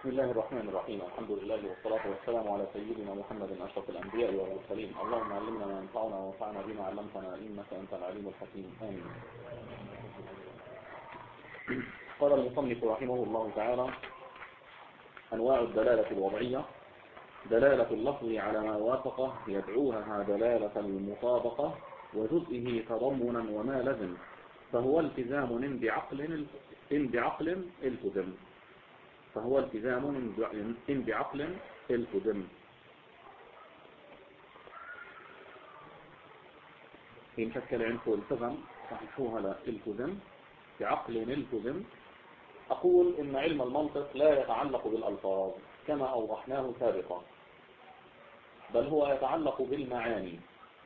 بسم الله الرحمن الرحيم. الحمد لله والصلاة والسلام على سيدنا محمد أشرف الأنبياء والمرسلين. اللهم علمنا ما ينفعنا وانفعنا بما علمتنا إنك أنت العليم الحكيم. آمين. قال المصنف رحمه الله تعالى: أنواع الدلالة الوضعية: دلالة اللفظ على ما وافقه يدعوها دلالة المطابقة، وجزئه تضمنا وما لزم، فهو التزام إن بعقل التزم. فهو التزام إن بعقل التزم. إن شكل عنكم التزم صحيحوها لا التزم بعقل التزم. أقول إن علم المنطق لا يتعلق بالألفاظ كما أوضحناه سابقا، بل هو يتعلق بالمعاني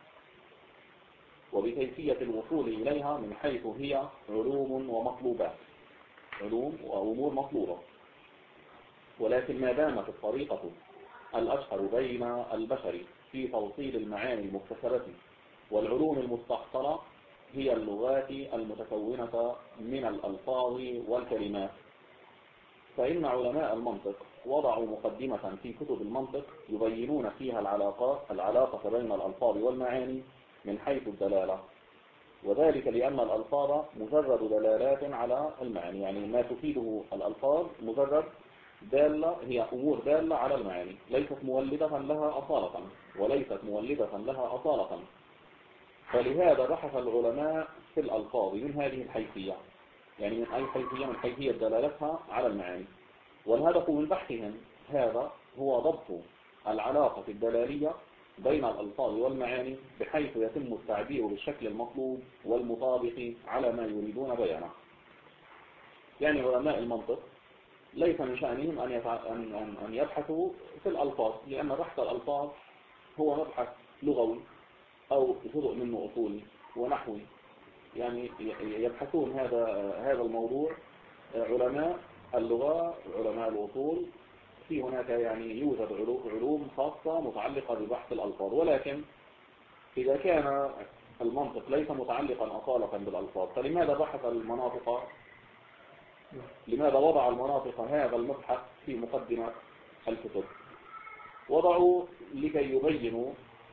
وبكيفية الوصول إليها من حيث هي علوم ومطلوبات، علوم وأمور مطلوبة. ولكن ما دامت الطريقة الأشهر بين البشر في توصيل المعاني المكتسبة والعلوم المستحصلة هي اللغات المتكونة من الألفاظ والكلمات، فإن علماء المنطق وضعوا مقدمة في كتب المنطق يبينون فيها العلاقة بين الألفاظ والمعاني من حيث الدلالة، وذلك لأن الألفاظ مجرد دلالات على المعاني، يعني ما تفيده الألفاظ مجرد دالة، هي أمور دالة على المعاني، ليست مولدة لها أصالة وليست مولدة لها أصالة. فلهذا بحث العلماء في الألفاظ من هذه الحيثية، يعني من أي حيثية؟ من حيثية دلالتها على المعاني. والهدف من بحثهم هذا هو ضبط العلاقة الدلالية بين الألفاظ والمعاني بحيث يتم التعبير بالشكل المطلوب والمطابق على ما يريدون بيانه. يعني علماء المنطق ليس من شأنهم أن يبحثوا في الألفاظ، لأن بحث الألفاظ هو مبحث لغوي أو جزء منه أصولي ونحوي، يعني يبحثون هذا الموضوع علماء اللغة علماء الأصول. في هناك يعني يوجد علوم خاصة متعلقة ببحث الألفاظ، ولكن إذا كان المنطق ليس متعلقا أصالة بالألفاظ فلماذا بحث المناطق؟ لماذا وضع المناطق هذا المبحث في مقدمة الكتب؟ وضعوا لكي يبينوا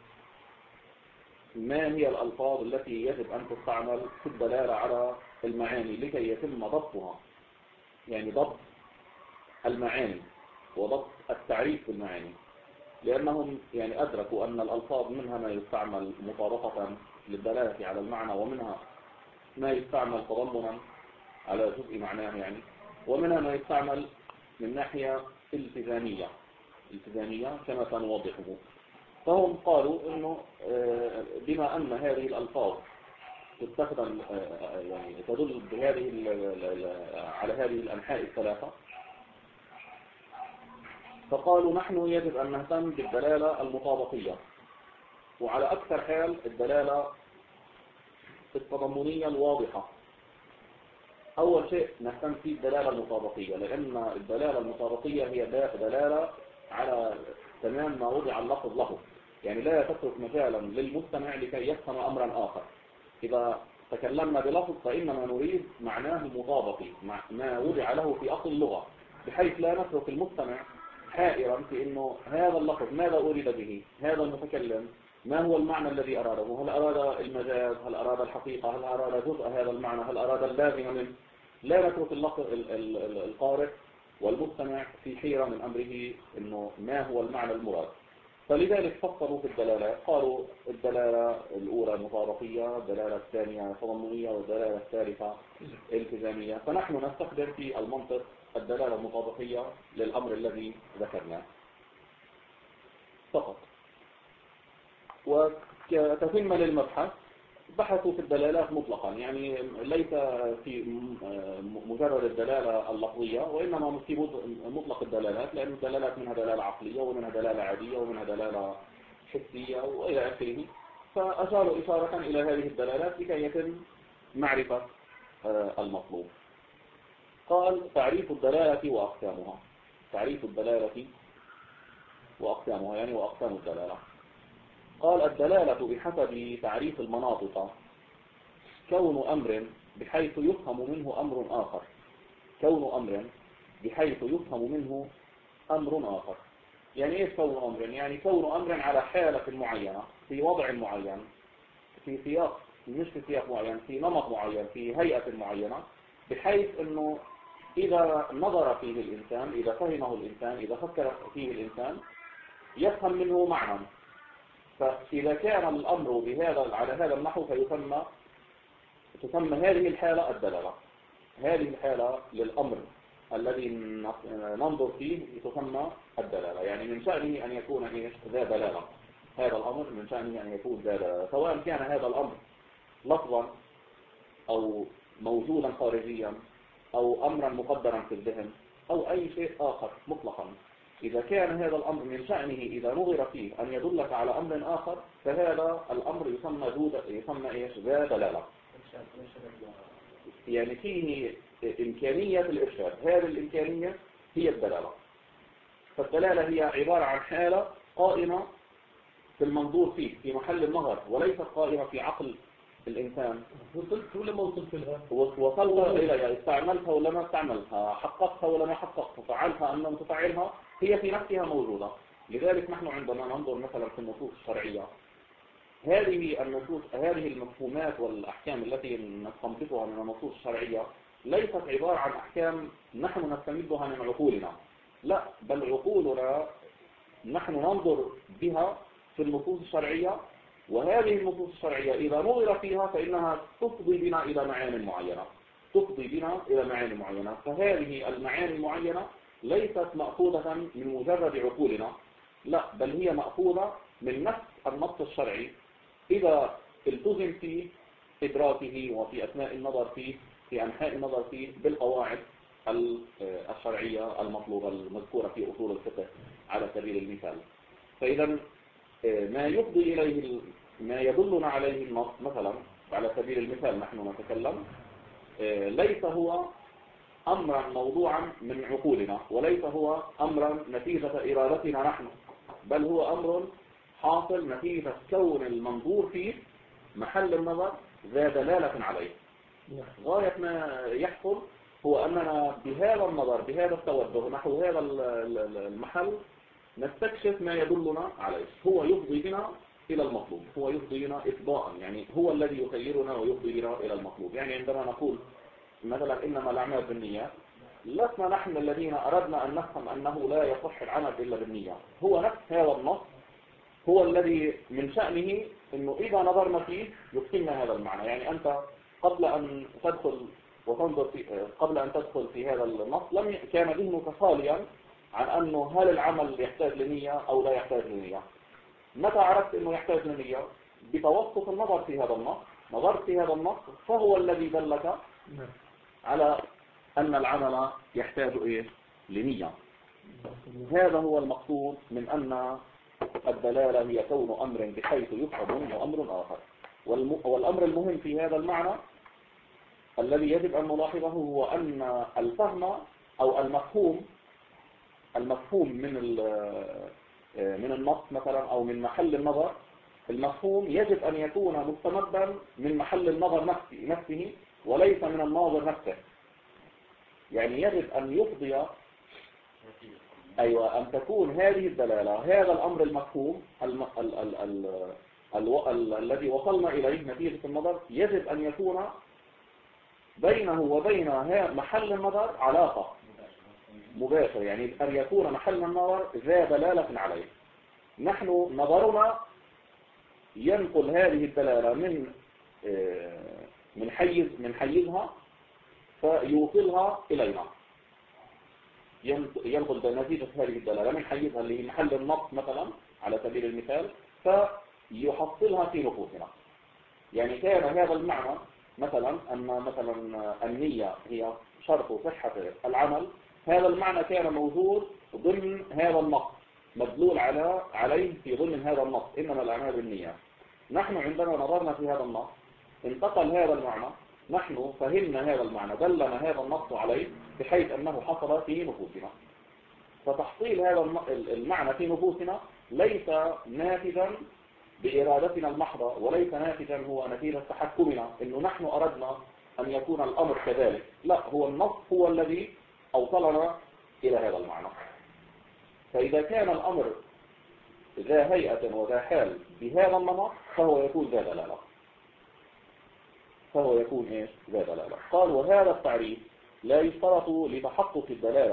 ما هي الألفاظ التي يجب أن تستعمل في الدلالة على المعاني لكي يتم ضبطها، يعني ضبط المعاني وضبط التعريف بالمعاني، لأنهم يعني أدركوا أن الألفاظ منها ما يستعمل مطابقة للدلالة على المعنى، ومنها ما يستعمل تضمنا على جزء معناه يعني، ومنها ما يستعمل من ناحية التزامية كما سنوضحه. فهم قالوا إنه بما أن هذه الألفاظ تستخدم يعني تدل على هذه الأنحاء الثلاثة، فقالوا نحن يجب أن نهتم بالدلالة المطابقية، وعلى أكثر حال الدلالة التضمنية الواضحة. أول شيء نهتم فيه الدلالة المطابقية، لأن الدلالة المطابقية هي دلالة على تمام ما وضع اللفظ له، يعني لا تترك مجالا للمستمع لكي يفهم أمرا آخر. إذا تكلمنا بلفظ فإنما نريد معناه المطابقي ما وضع له في أصل اللغة، بحيث لا نترك المستمع حائرا في إنه هذا اللفظ ماذا أريد به، هذا المتكلم ما هو المعنى الذي أراده، هل أراد المجاز، هل أراد الحقيقة، هل أراد جزء هذا المعنى، هل أراد اللازم منه. لا نترك القارئ والمستمع في حيرة من أمره إنه ما هو المعنى المراد. فلذلك فصلوا في الدلالات، قالوا الدلالة الأولى مطابقية، الدلالة الثانية تضمنية، والدلالة الثالثة التزامية. فنحن نستخدم في المنطق الدلالة المطابقية للأمر الذي ذكرناه فقط. وكتتمة للمبحث بحثوا في الدلالات مطلقا، يعني ليس في مجرد الدلالة اللفظية، وإنما في مطلق الدلالات، لأن الدلالات منها دلالة عقلية ومنها دلالة عادية ومنها دلالة حسية وإلى آخره. فأشاروا إشارة إلى هذه الدلالات لكي يتم معرفة المطلوب. قال تعريف الدلالة وأقسامها. تعريف الدلالة وأقسامها يعني وأقسام الدلالة. قال الدلالة بحسب تعريف المناطق كون أمر بحيث يفهم منه أمر آخر، كون أمر بحيث يفهم منه أمر آخر. يعني إيش كون أمر؟ يعني كون أمر على حالة معينة في وضع معين في سياق، مش في سياق معين، في نمط معين، في هيئة معينة، بحيث أنه إذا نظر فيه الإنسان، إذا فهمه الإنسان، إذا فكر فيه الإنسان يفهم منه معنى. فإذا كان الأمر بهذا على هذا النحو تسمى هذه الحالة الدلالة. هذه الحالة للأمر الذي ننظر فيه تسمى الدلالة. يعني من شأنه أن يكون ذا دلالة. هذا الأمر من شأنه أن يكون ذا دلالة، سواء كان هذا الأمر لفظا أو موجودا خارجيا أو أمرا مقدرا في الذهن أو أي شيء آخر مطلقا. إذا كان هذا الأمر من شأنه إذا نظر فيه أن يدلك على أمر آخر فهذا الأمر يسمى إيش؟ ذا دلالة. يعني فيه إمكانية الإرشاد، هذه الإمكانية هي الدلالة. فالدلالة هي عبارة عن حالة قائمة في المنظور فيه في محل النظر، وليست قائمة في عقل الإنسان. وصلت ولا ما وصلت لها؟ وصلت إليها، استعملتها ولا ما استعملتها، حققتها ولا ما حققتها، فعلتها أم لم تفعلها، هي في نفسها موجودة. لذلك نحن عندما ننظر مثلا في النصوص الشرعية، هذه النصوص، هذه المفهومات والأحكام التي نستنبطها من النصوص الشرعية ليست عبارة عن أحكام نحن نستمدها من عقولنا، لا، بل عقولنا نحن ننظر بها في النصوص الشرعية، وهذه النصوص الشرعية إذا نظر فيها فإنها تفضي بنا إلى معاني معينة، تفضي بنا إلى معاني معينة. فهذه المعاني المعينة ليست مأخوذة من مجرد عقولنا، لا، بل هي مأخوذة من نفس النص الشرعي إذا التزم في إدراكه وفي أثناء النظر فيه، في أنحاء النظر فيه بالقواعد الشرعية المطلوبة المذكورة في أصول الفقه على سبيل المثال. فإذا ما يفضي إليه، ما يدلنا عليه النص مثلا على سبيل المثال نحن نتكلم، ليس هو أمرا موضوعا من عقولنا، وليس هو أمرا نتيجة إرادتنا نحن، بل هو أمر حاصل نتيجة كون المنظور فيه محل النظر ذا دلالة عليه. غاية ما يحصل هو أننا بهذا النظر، بهذا التوجه نحو هذا المحل نستكشف ما يدلنا عليه. هو يفضي بنا إلى المطلوب، هو يفضي بنا إفضاء، يعني هو الذي يخيرنا ويفضي بنا إلى المطلوب. يعني عندما نقول مثلا إنما الأعمال بالنيات، لسنا نحن الذين أردنا أن نفهم أنه لا يصح العمل إلا بالنية، هو نفس هذا النص هو الذي من شأنه أنه إذا نظرنا فيه يفهمنا هذا المعنى. يعني أنت قبل أن تدخل وتنظر قبل أن تدخل في هذا النص كان ذهنك خاليا عن أنه هل العمل يحتاج لنية أو لا يحتاج لنية. متى عرفت أنه يحتاج لنية؟ بتوسط النظر في هذا النص، نظرت في هذا النص فهو الذي دلك على أن العمل يحتاج إيه؟ لنية. هذا هو المقصود من أن الدلالة هي كون أمر بحيث يفهم وأمر آخر. والأمر المهم في هذا المعنى الذي يجب أن نلاحظه هو أن الفهم أو المفهوم من النص مثلا أو من محل النظر، المفهوم يجب أن يكون مستمدا من محل النظر نفسه وليس من الناظر نفسه. يعني يجب أن يفضي، أيوة، أن تكون هذه الدلالة، هذا الأمر المفهوم الذي وصلنا إليه نتيجة النظر، يجب أن يكون بينه وبين محل النظر علاقة مباشرة. يعني أن يكون محل النظر ذا دلالة عليه. نحن نظرنا ينقل هذه الدلالة من حيزها فيوصلها إلينا، ينقل بنتيجة هذه الدلالة من حيزها اللي هي محل النص مثلا على سبيل المثال فيحصلها في نفوسنا. يعني كان هذا المعنى مثلا أن مثلا النية هي شرط صحة العمل، هذا المعنى كان موجود ضمن هذا النص، مدلول عليه في ضمن هذا النص إنما الأعمال بالنيات. نحن عندما نظرنا في هذا النص انتقل هذا المعنى، نحن فهمنا هذا المعنى، دلنا هذا النص عليه بحيث أنه حصل في نفوسنا. فتحصيل هذا المعنى في نفوسنا ليس ناتجا بإرادتنا المحضة، وليس ناتجا هو نتيجة تحكمنا إنه نحن أردنا أن يكون الأمر كذلك، لا، هو النص هو الذي أوصلنا إلى هذا المعنى. فإذا كان الأمر ذا هيئة وذا حال بهذا النمط فهو يكون ذا دلالة. فهو يكون إيش؟ ذا دلالة. قال وهذا التعريف لا يشترط لتحقق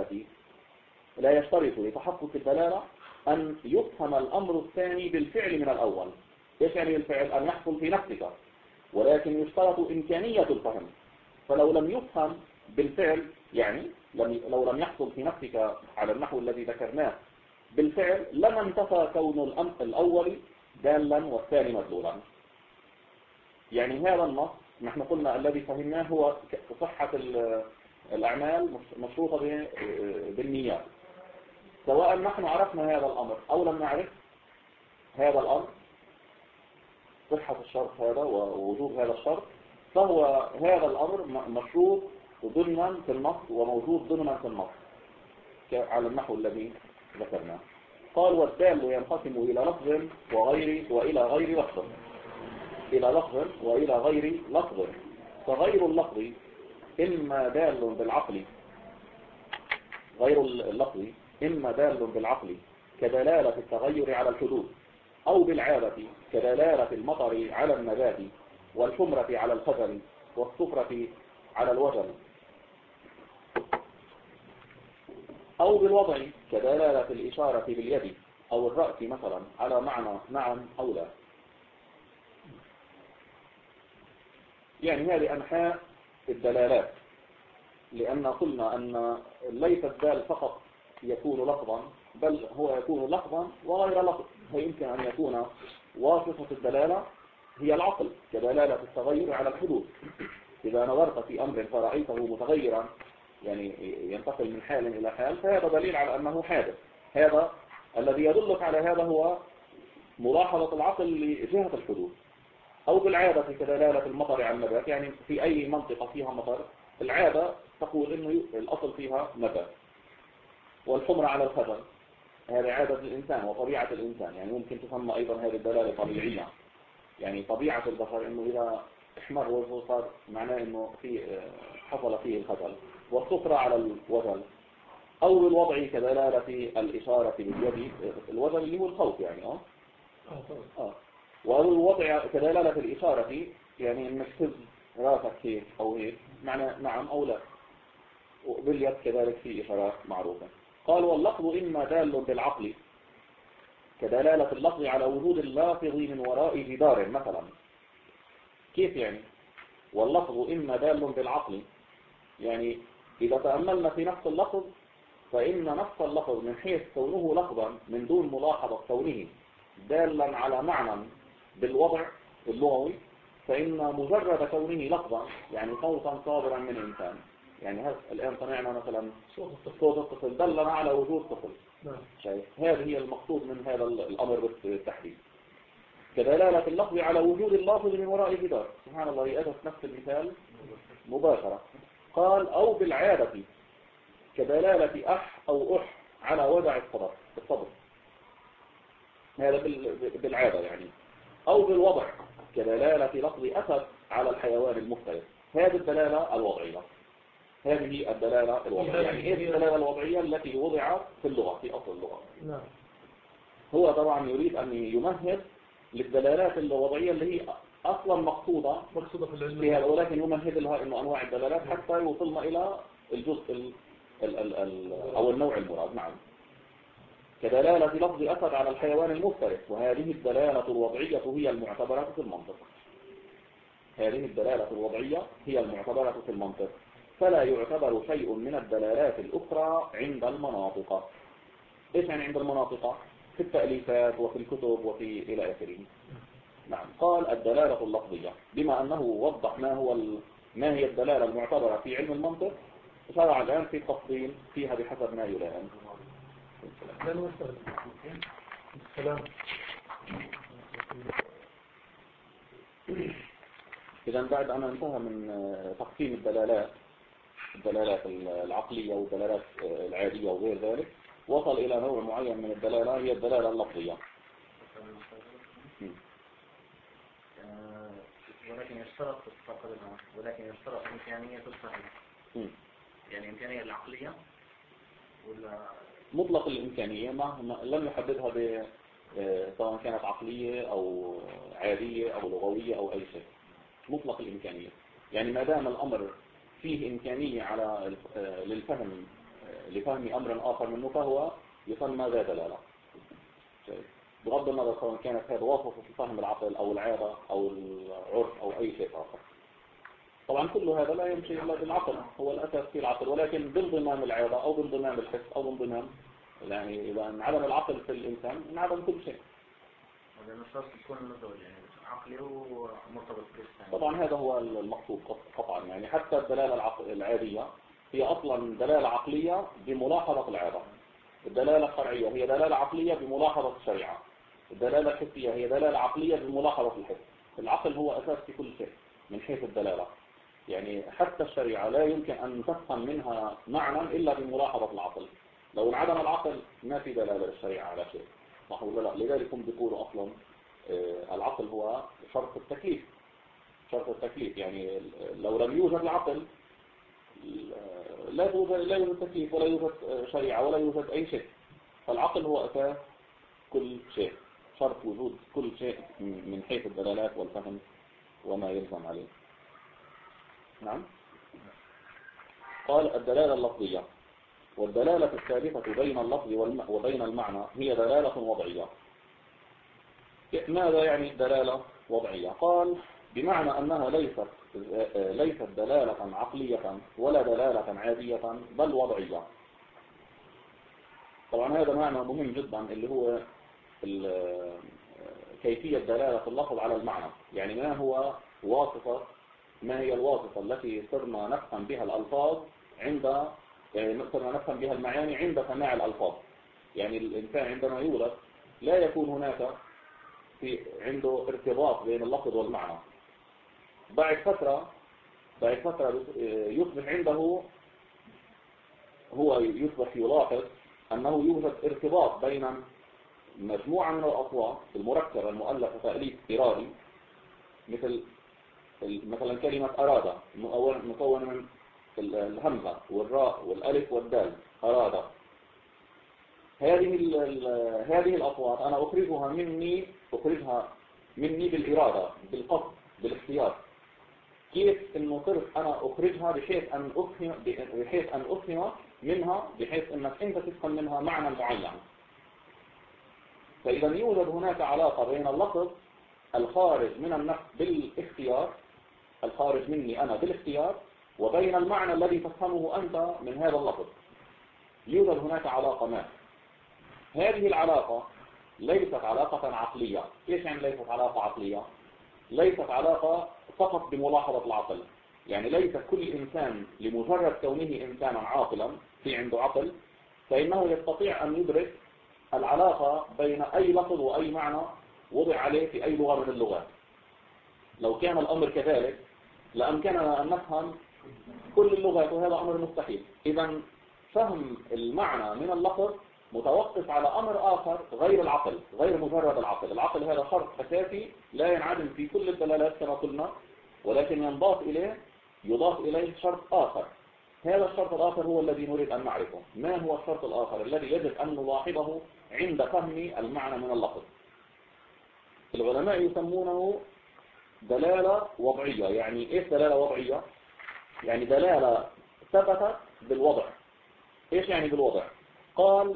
الدلالة أن يفهم الأمر الثاني بالفعل من الأول. إيش يعني الفعل؟ أن يحصل في نفسك، ولكن يشترط إمكانية الفهم. فلو لم يفهم بالفعل، يعني لو لم يحصل في نفسك على النحو الذي ذكرناه بالفعل، لما انتفى كون الأمر الأول دالا والثاني مدلولا. يعني هذا النص نحن قلنا الذي فهمناه هو صحة الأعمال مشروطة بالنيات، سواء نحن عرفنا هذا الأمر أو لم نعرف هذا الأمر، صحة الشرط هذا ووجود هذا الشرط، فهو هذا الأمر مشروط ضمنا في النص وموجود ضمنا في النص على النحو الذي ذكرناه. قال والدال ينقسم إلى لفظ وإلى غير لفظ. إلى لفظ وإلى غير لفظ. فغير اللفظ إما دال بالعقل، غير اللفظ إما دال بالعقل كدلالة التغير على الحدوث، أو بالعادة كدلالة المطر على النبات، والحمرة على الخزل، والصفرة على الوجل، أو بالوضع كدلالة الإشارة باليد أو الرأس مثلا على معنى نعم أو لا. يعني هذه أنحاء الدلالات، لأن قلنا أن ليس الدال فقط يكون لفظا، بل هو يكون لفظا وغير لفظ. فيمكن أن يكون واسطة الدلالة هي العقل كدلالة التغير على الحدوث. إذا نظرت في أمر فرأيته متغيرا، يعني ينتقل من حال إلى حال، فهذا دليل على أنه حادث. هذا الذي يدلك على هذا هو ملاحظة العقل لجهة الحدوث. أو بالعادة كدلالة المطر على النبات، يعني في أي منطقة فيها مطر العادة تقول إنه الأصل فيها نبات. والحمرة على الخزل هذه عادة الإنسان وطبيعة الإنسان، يعني ممكن تسمى أيضا هذه الدلالة طبيعية، يعني طبيعة البشر إنه إذا احمر وجهه صار معناه إنه حصل فيه الخزل. والصفرة على الوجل. أو بالوضع كدلالة الإشارة باليد، الوجل اللي هو الخوف يعني وأو الوضع كدلالة الإشارة، يعني إنك تهز راسك هيك أو هيك معنى نعم أو لا. وباليد كذلك في إشارات معروفة. قال واللفظ إما دال بالعقل كدلالة اللفظ على وجود اللافظ من وراء جدار مثلا. كيف يعني؟ واللفظ إما دال بالعقل، يعني إذا تأملنا في نفس اللفظ فإن نفس اللفظ من حيث كونه لفظا من دون ملاحظة كونه دالا على معنى بالوضع اللغوي، فإن مجرد كونه لفظا يعني صوتا صادرا من إنسان، يعني الآن سمعنا مثلا صوت الطفل دلنا على وجود طفل. شايف؟ هذه هي المقصود من هذا الأمر بالتحديد. كدلالة اللفظ على وجود اللافظ من وراء جدار. سبحان الله، أتت نفس المثال مباشرة. قال أو بالعادة كدلالة أح أو أح على وضع الصدر. هذا بالعادة يعني. أو بالوضع كدلالة لفظ أسد على الحيوان المفترس. هذه الدلالة الوضعية. هذه الدلالة الوضعية. يعني إيه الدلالة الوضعية التي وضعت في اللغة في أصل اللغة؟ نعم. هو طبعا يريد أن يمهد للدلالات الوضعية اللي هي أصلا مقصودة في العلم، ولكن يمهد لها إنه أنواع الدلالات حتى يوصلنا إلى الجزء أو النوع المراد. نعم. كدلالة لفظ أسد على الحيوان المفترس. وهذه الدلالة الوضعية هي المعتبرة في المنطق. هذه الدلالة الوضعية هي المعتبرة في المنطق، فلا يعتبر شيء من الدلالات الأخرى عند المناطق. إيش يعني عند المناطق؟ في التأليفات وفي الكتب وفي إلى آخره. نعم. قال الدلالة اللفظية، بما أنه وضح ما هي الدلالة المعتبرة في علم المنطق، شرع الآن في التفصيل فيها بحسب ما يلائم. إذا بعد أن انتهى من تقسيم الدلالات العقلية والدلالات العادية وغير ذلك، وصل إلى نوع معين من الدلالة هي الدلالة اللفظية. ولكن يشترط إمكانية الصحيح. يعني إمكانية العقلية ولا مطلق الإمكانية لم يحددها سواء كانت عقلية أو عادية أو لغوية أو أي شيء. مطلق الإمكانية يعني ما دام الأمر فيه إمكانية على للفهم لفهم أمر آخر منه فهو يسمى ذا دلالة، بغض النظر سواء كانت هذا واسطة في فهم العقل أو العادة أو العرف أو أي شيء آخر. طبعا كل هذا لا يمشي إلا بالعقل، هو الأساس في العقل، ولكن بانضمام العادة أو بانضمام الحس أو بانضمام، يعني إذا انعدم العقل في الإنسان انعدم كل شيء. هذا نشاط يكون مزوج يعني عقلي ومرتبط بالإنسان. طبعا هذا هو المقصود قطعا، يعني حتى الدلالة العادية هي أصلا دلالة عقلية بملاحظة العادة. الدلالة الشرعية هي دلالة عقلية بملاحظة الشريعة. الدلالة الحسية هي دلالة عقلية بملاحظة الحس. العقل هو أساس في كل شيء من حيث الدلالة، يعني حتى الشريعة لا يمكن أن تفهم منها معنى إلا بملاحظة العقل. لو انعدم العقل ما في دلالة للشريعة على شيء، صح ولا لا؟ لذلك هم بيقولوا أصلا العقل هو شرط التكليف. شرط التكليف يعني لو لم يوجد العقل لا يوجد تكليف ولا يوجد شريعة ولا يوجد أي شيء. فالعقل هو أساس كل شيء، شرط وجود كل شيء من حيث الدلالات والفهم وما يلزم عليه. نعم. قال الدلالة اللفظية، والدلالة الثالثة بين اللفظ وبين المعنى هي دلالة وضعية. ماذا يعني دلالة وضعية؟ قال بمعنى أنها ليست دلالة عقلية ولا دلالة عادية بل وضعية. طبعا هذا معنى مهم جدا اللي هو كيفية دلالة اللفظ على المعنى، يعني ما هي الواسطة التي صرنا نفهم بها الألفاظ صرنا نفهم بها المعاني عند سماع الألفاظ. يعني الإنسان عندما يولد لا يكون هناك عنده ارتباط بين اللفظ والمعنى. بعد فترة يصبح عنده يصبح يلاحظ أنه يوجد ارتباط بين مجموعة من الأصوات المركبة المؤلفة تأليف إرادي، مثلا كلمة أرادة مكونة من الهمزة والراء والألف والدال. أرادة، هذه الأصوات أنا أخرجها مني بالإرادة، بالقصد، بالاختيار. كيف إنه صرت أنا أخرجها بحيث أن أفهم منها، بحيث أنك أنت تفهم منها معنى معين. فإذا يوجد هناك علاقة بين اللفظ الخارج من النفس بالاختيار، الخارج مني أنا بالاختيار، وبين المعنى الذي تفهمه أنت من هذا اللفظ. يوجد هناك علاقة ما. هذه العلاقة ليست علاقة عقلية. إيش يعني ليست علاقة عقلية؟ ليست علاقة فقط بملاحظة العقل. يعني ليس كل إنسان لمجرد كونه إنسانا عاقلا في عنده عقل فإنه يستطيع أن يدرك العلاقة بين أي لفظ وأي معنى وضع عليه في أي لغة من اللغات. لو كان الأمر كذلك لأمكننا أن نفهم كل اللغات، وهذا أمر مستحيل. إذا فهم المعنى من اللفظ متوقف على أمر آخر غير العقل، غير مجرد العقل. العقل هذا شرط أساسي لا ينعدم في كل الدلالات كما قلنا، ولكن يضاف إليه شرط آخر. هذا الشرط الآخر هو الذي نريد أن نعرفه. ما هو الشرط الآخر الذي يجب أن نلاحظه عند فهم المعنى من اللفظ؟ العلماء يسمونه دلالة وضعية. يعني إيش دلالة وضعية؟ يعني دلالة ثبتت بالوضع. إيش يعني بالوضع؟ قال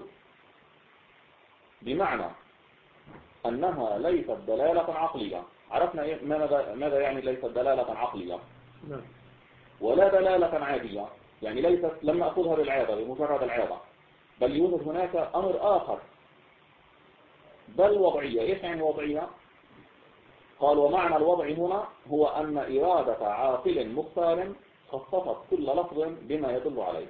بمعنى أنها ليست دلالة عقلية. عرفنا ماذا يعني ليست دلالة عقلية؟ ولا دلالة عادية، يعني لم نأخذها بالعادة بمجرد العادة، بل يوجد هناك أمر آخر. بل وضعية. إيش يعني وضعية؟ قال ومعنى الوضع هنا هو أن إرادة عاقل مختار خصصت كل لفظ بما يدل عليه.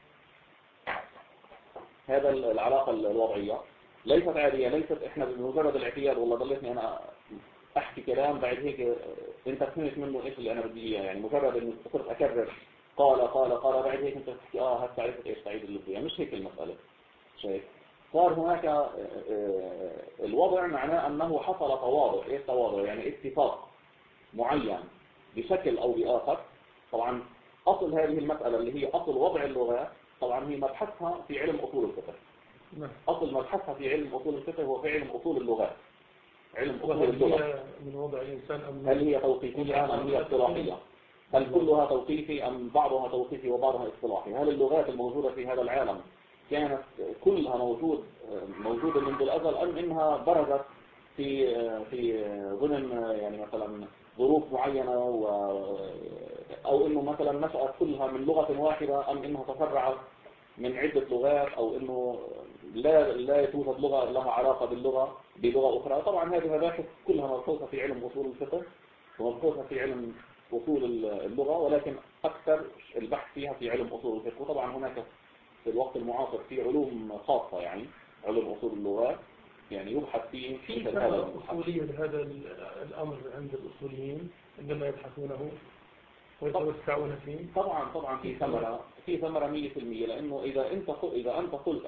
هذا العلاقة الوضعية ليست عادية، ليست إحنا بمجرد الاعتياد والله ضليتني أنا أحكي كلام بعد هيك أنت فهمت منه إيش اللي أنا بدي إياه. يعني مجرد إنه صرت أكرر قال بعد هيك أنت تحكي هسه عرفت إيش تعيد اللي بدي إياه. مش هيك المسألة. شايف؟ صار هناك الوضع معناه أنه حصل تواضع. إيه التواضع؟ يعني اتفاق معين بشكل أو بآخر. طبعا أصل هذه المسألة اللي هي أصل وضع اللغات طبعا هي مبحثها في علم أصول الفقه. أصل مبحثها في علم أصول الفقه هو في علم أصول اللغات، علم أصول وهل اللغة. هي من وضع الإنسان أم هل هي توقيفية أم هي اصطلاحية؟ هل كلها توقيفي أم بعضها توقيفي وبعضها اصطلاحي؟ هل اللغات الموجودة في هذا العالم كانت كلها موجودة منذ الأزل أم إنها برزت في ضمن يعني مثلا ظروف معينة أو إنه مثلا نشأت كلها من لغة واحدة أم إنها تفرعت من عدة لغات أو إنه لا توجد لغة لها علاقة بلغة أخرى؟ طبعا هذه مباحث كلها مبحوثة في علم أصول الفقه ومبحوثة في علم أصول اللغة، ولكن أكثر البحث فيها في علم أصول الفقه. وطبعا هناك في الوقت المعاصر في علوم خاصة يعني علم أصول اللغات يعني يبحث فيه في ثمرة أصولية لهذا الأمر عند الأصوليين عندما يبحثونه ويتوسعون فيه. طبعا في ثمرة 100%، لأنه إذا أنت قلت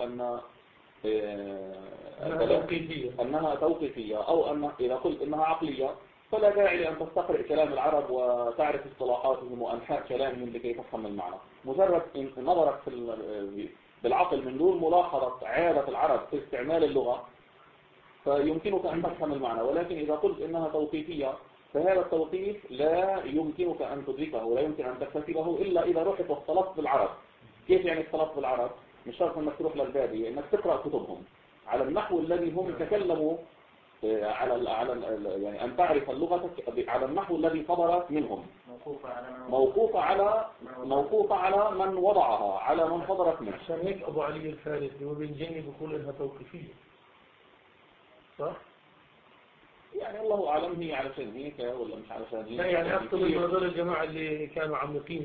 أنها توقيفية أو إذا قلت أنها عقلية فلا داعي لأن تستقرئ كلام العرب وتعرف اصطلاحاتهم وأنحاء كلامهم لكي تفهم المعنى. مجرد نظرك بالعقل من دون ملاحظة عادة العرب في استعمال اللغة فيمكنك أن تفهم المعنى. ولكن إذا قلت إنها توقيفية فهذا التوقيف لا يمكنك أن تدركه ولا يمكن أن تكتسبه إلا إذا رحت واختلطت بالعرب. كيف يعني اختلطت بالعرب؟ مش شرط أنك تروح للبادية، إنك تقرأ كتبهم على النحو الذي هم تكلموا على يعني أن تعرف اللغة على النحو الذي صدرت منهم، موقوفة على من وضعها، على من صدرت منه. عشان هيك أبو علي الفارسي وبنجني بيقول إنها توقيفية، صح؟ يعني الله أعلم هي علشان هيك ولا مش علشان هيك. لا يعني أقصد إنه هذول الجماعة اللي كانوا عميقين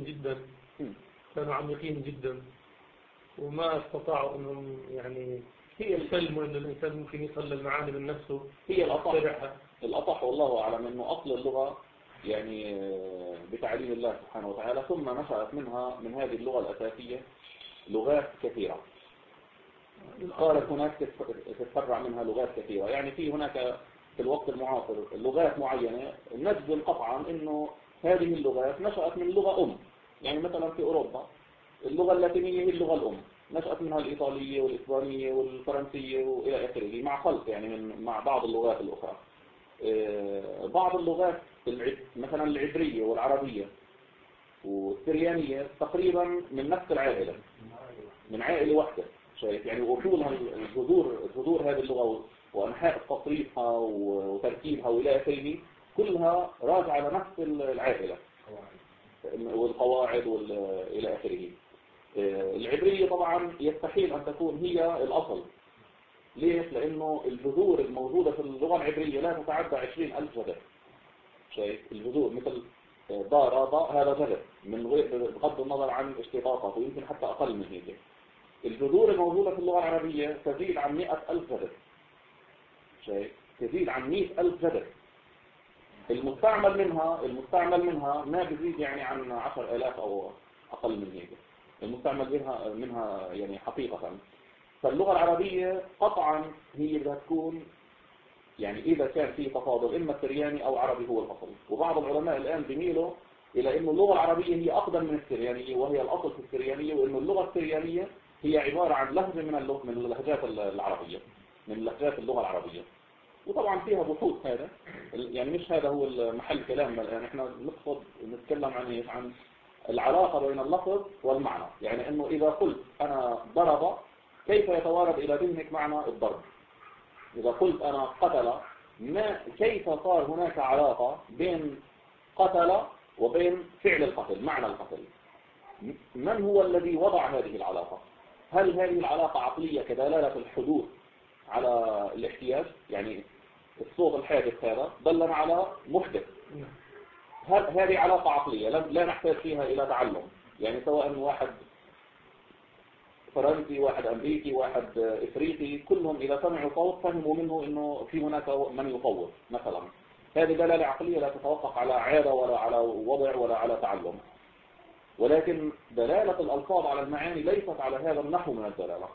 جدا وما استطاعوا إنهم يعني يسلموا إن الإنسان ممكن يصل للمعاني من نفسه. هي الأصح والله أعلم إنه أصل اللغة يعني بتعليم الله سبحانه وتعالى، ثم نشأت من هذه اللغة الأساسية لغات كثيرة، صارت هناك تتفرع منها لغات كثيرة. يعني في هناك في الوقت المعاصر لغات معينة نجزم قطعا إنه هذه اللغات نشأت من لغة يعني مثلا في أوروبا اللغة اللاتينية هي اللغة الأم، نشأت منها الإيطالية والإسبانية والفرنسية وإلى آخره مع خلط يعني مع بعض اللغات الأخرى. بعض اللغات مثلا العبرية والعربية والسريانية تقريبا من نفس العائلة، من عائلة واحدة، شايف يعني أصولها جذور هذه اللغة وأنحاء تصريفها وتركيبها وإلى آخره كلها راجعة لنفس العائلة والقواعد وإلى آخره. العبرية طبعا يستحيل أن تكون هي الأصل. ليش؟ لأنه الجذور الموجودة في اللغة العبرية لا تتعدى 20,000 جذر. شايف الجذور مثل ضاء هذا جذر من غير بغض النظر عن اشتقاقه ويمكن حتى أقل من هيك. الجذور الموجودة في اللغة العربية تزيد عن 100,000 جذر. شايف تزيد عن 100,000 جذر. المستعمل منها ما بيزيد يعني عن 10,000 أو أقل من هيك. المستعمل منها يعني حقيقة. فاللغة العربية قطعا هي بدها تكون يعني إذا كان في تفاضل إما السرياني أو عربي هو الأصل. وبعض العلماء الآن بيميلوا إلى إنه اللغة العربية هي أقدم من السريانية وهي الأصل في السريانية، وإنه اللغة السريانية هي عبارة عن لهجة من اللهجات العربية، من لهجات اللغة العربية. وطبعا فيها بحوث هذا يعني مش هذا هو محل كلامنا الآن. إحنا نتكلم عن العلاقة بين اللفظ والمعنى. يعني إنه إذا قلت أنا ضرب كيف يتوارد إلى ذهنك معنى الضرب؟ إذا قلت أنا قتل كيف صار هناك علاقة بين قتل وبين فعل القتل، معنى القتل؟ من هو الذي وضع هذه العلاقة؟ هل هذه العلاقة عقلية كدلالة الحدوث على الاحتياج؟ يعني الصوت الحادث هذا دلنا على محدث. هذه علاقة عقلية لا نحتاج فيها إلى تعلم. يعني سواء واحد فرنسي واحد أمريكي واحد إفريقي كلهم إذا سمعوا صوت فهموا منه إنه في هناك من يصوت مثلا. هذه دلالة عقلية لا تتوقف على عادة ولا على وضع ولا على تعلم. ولكن دلالة الألفاظ على المعاني ليست على هذا النحو من الدلالة،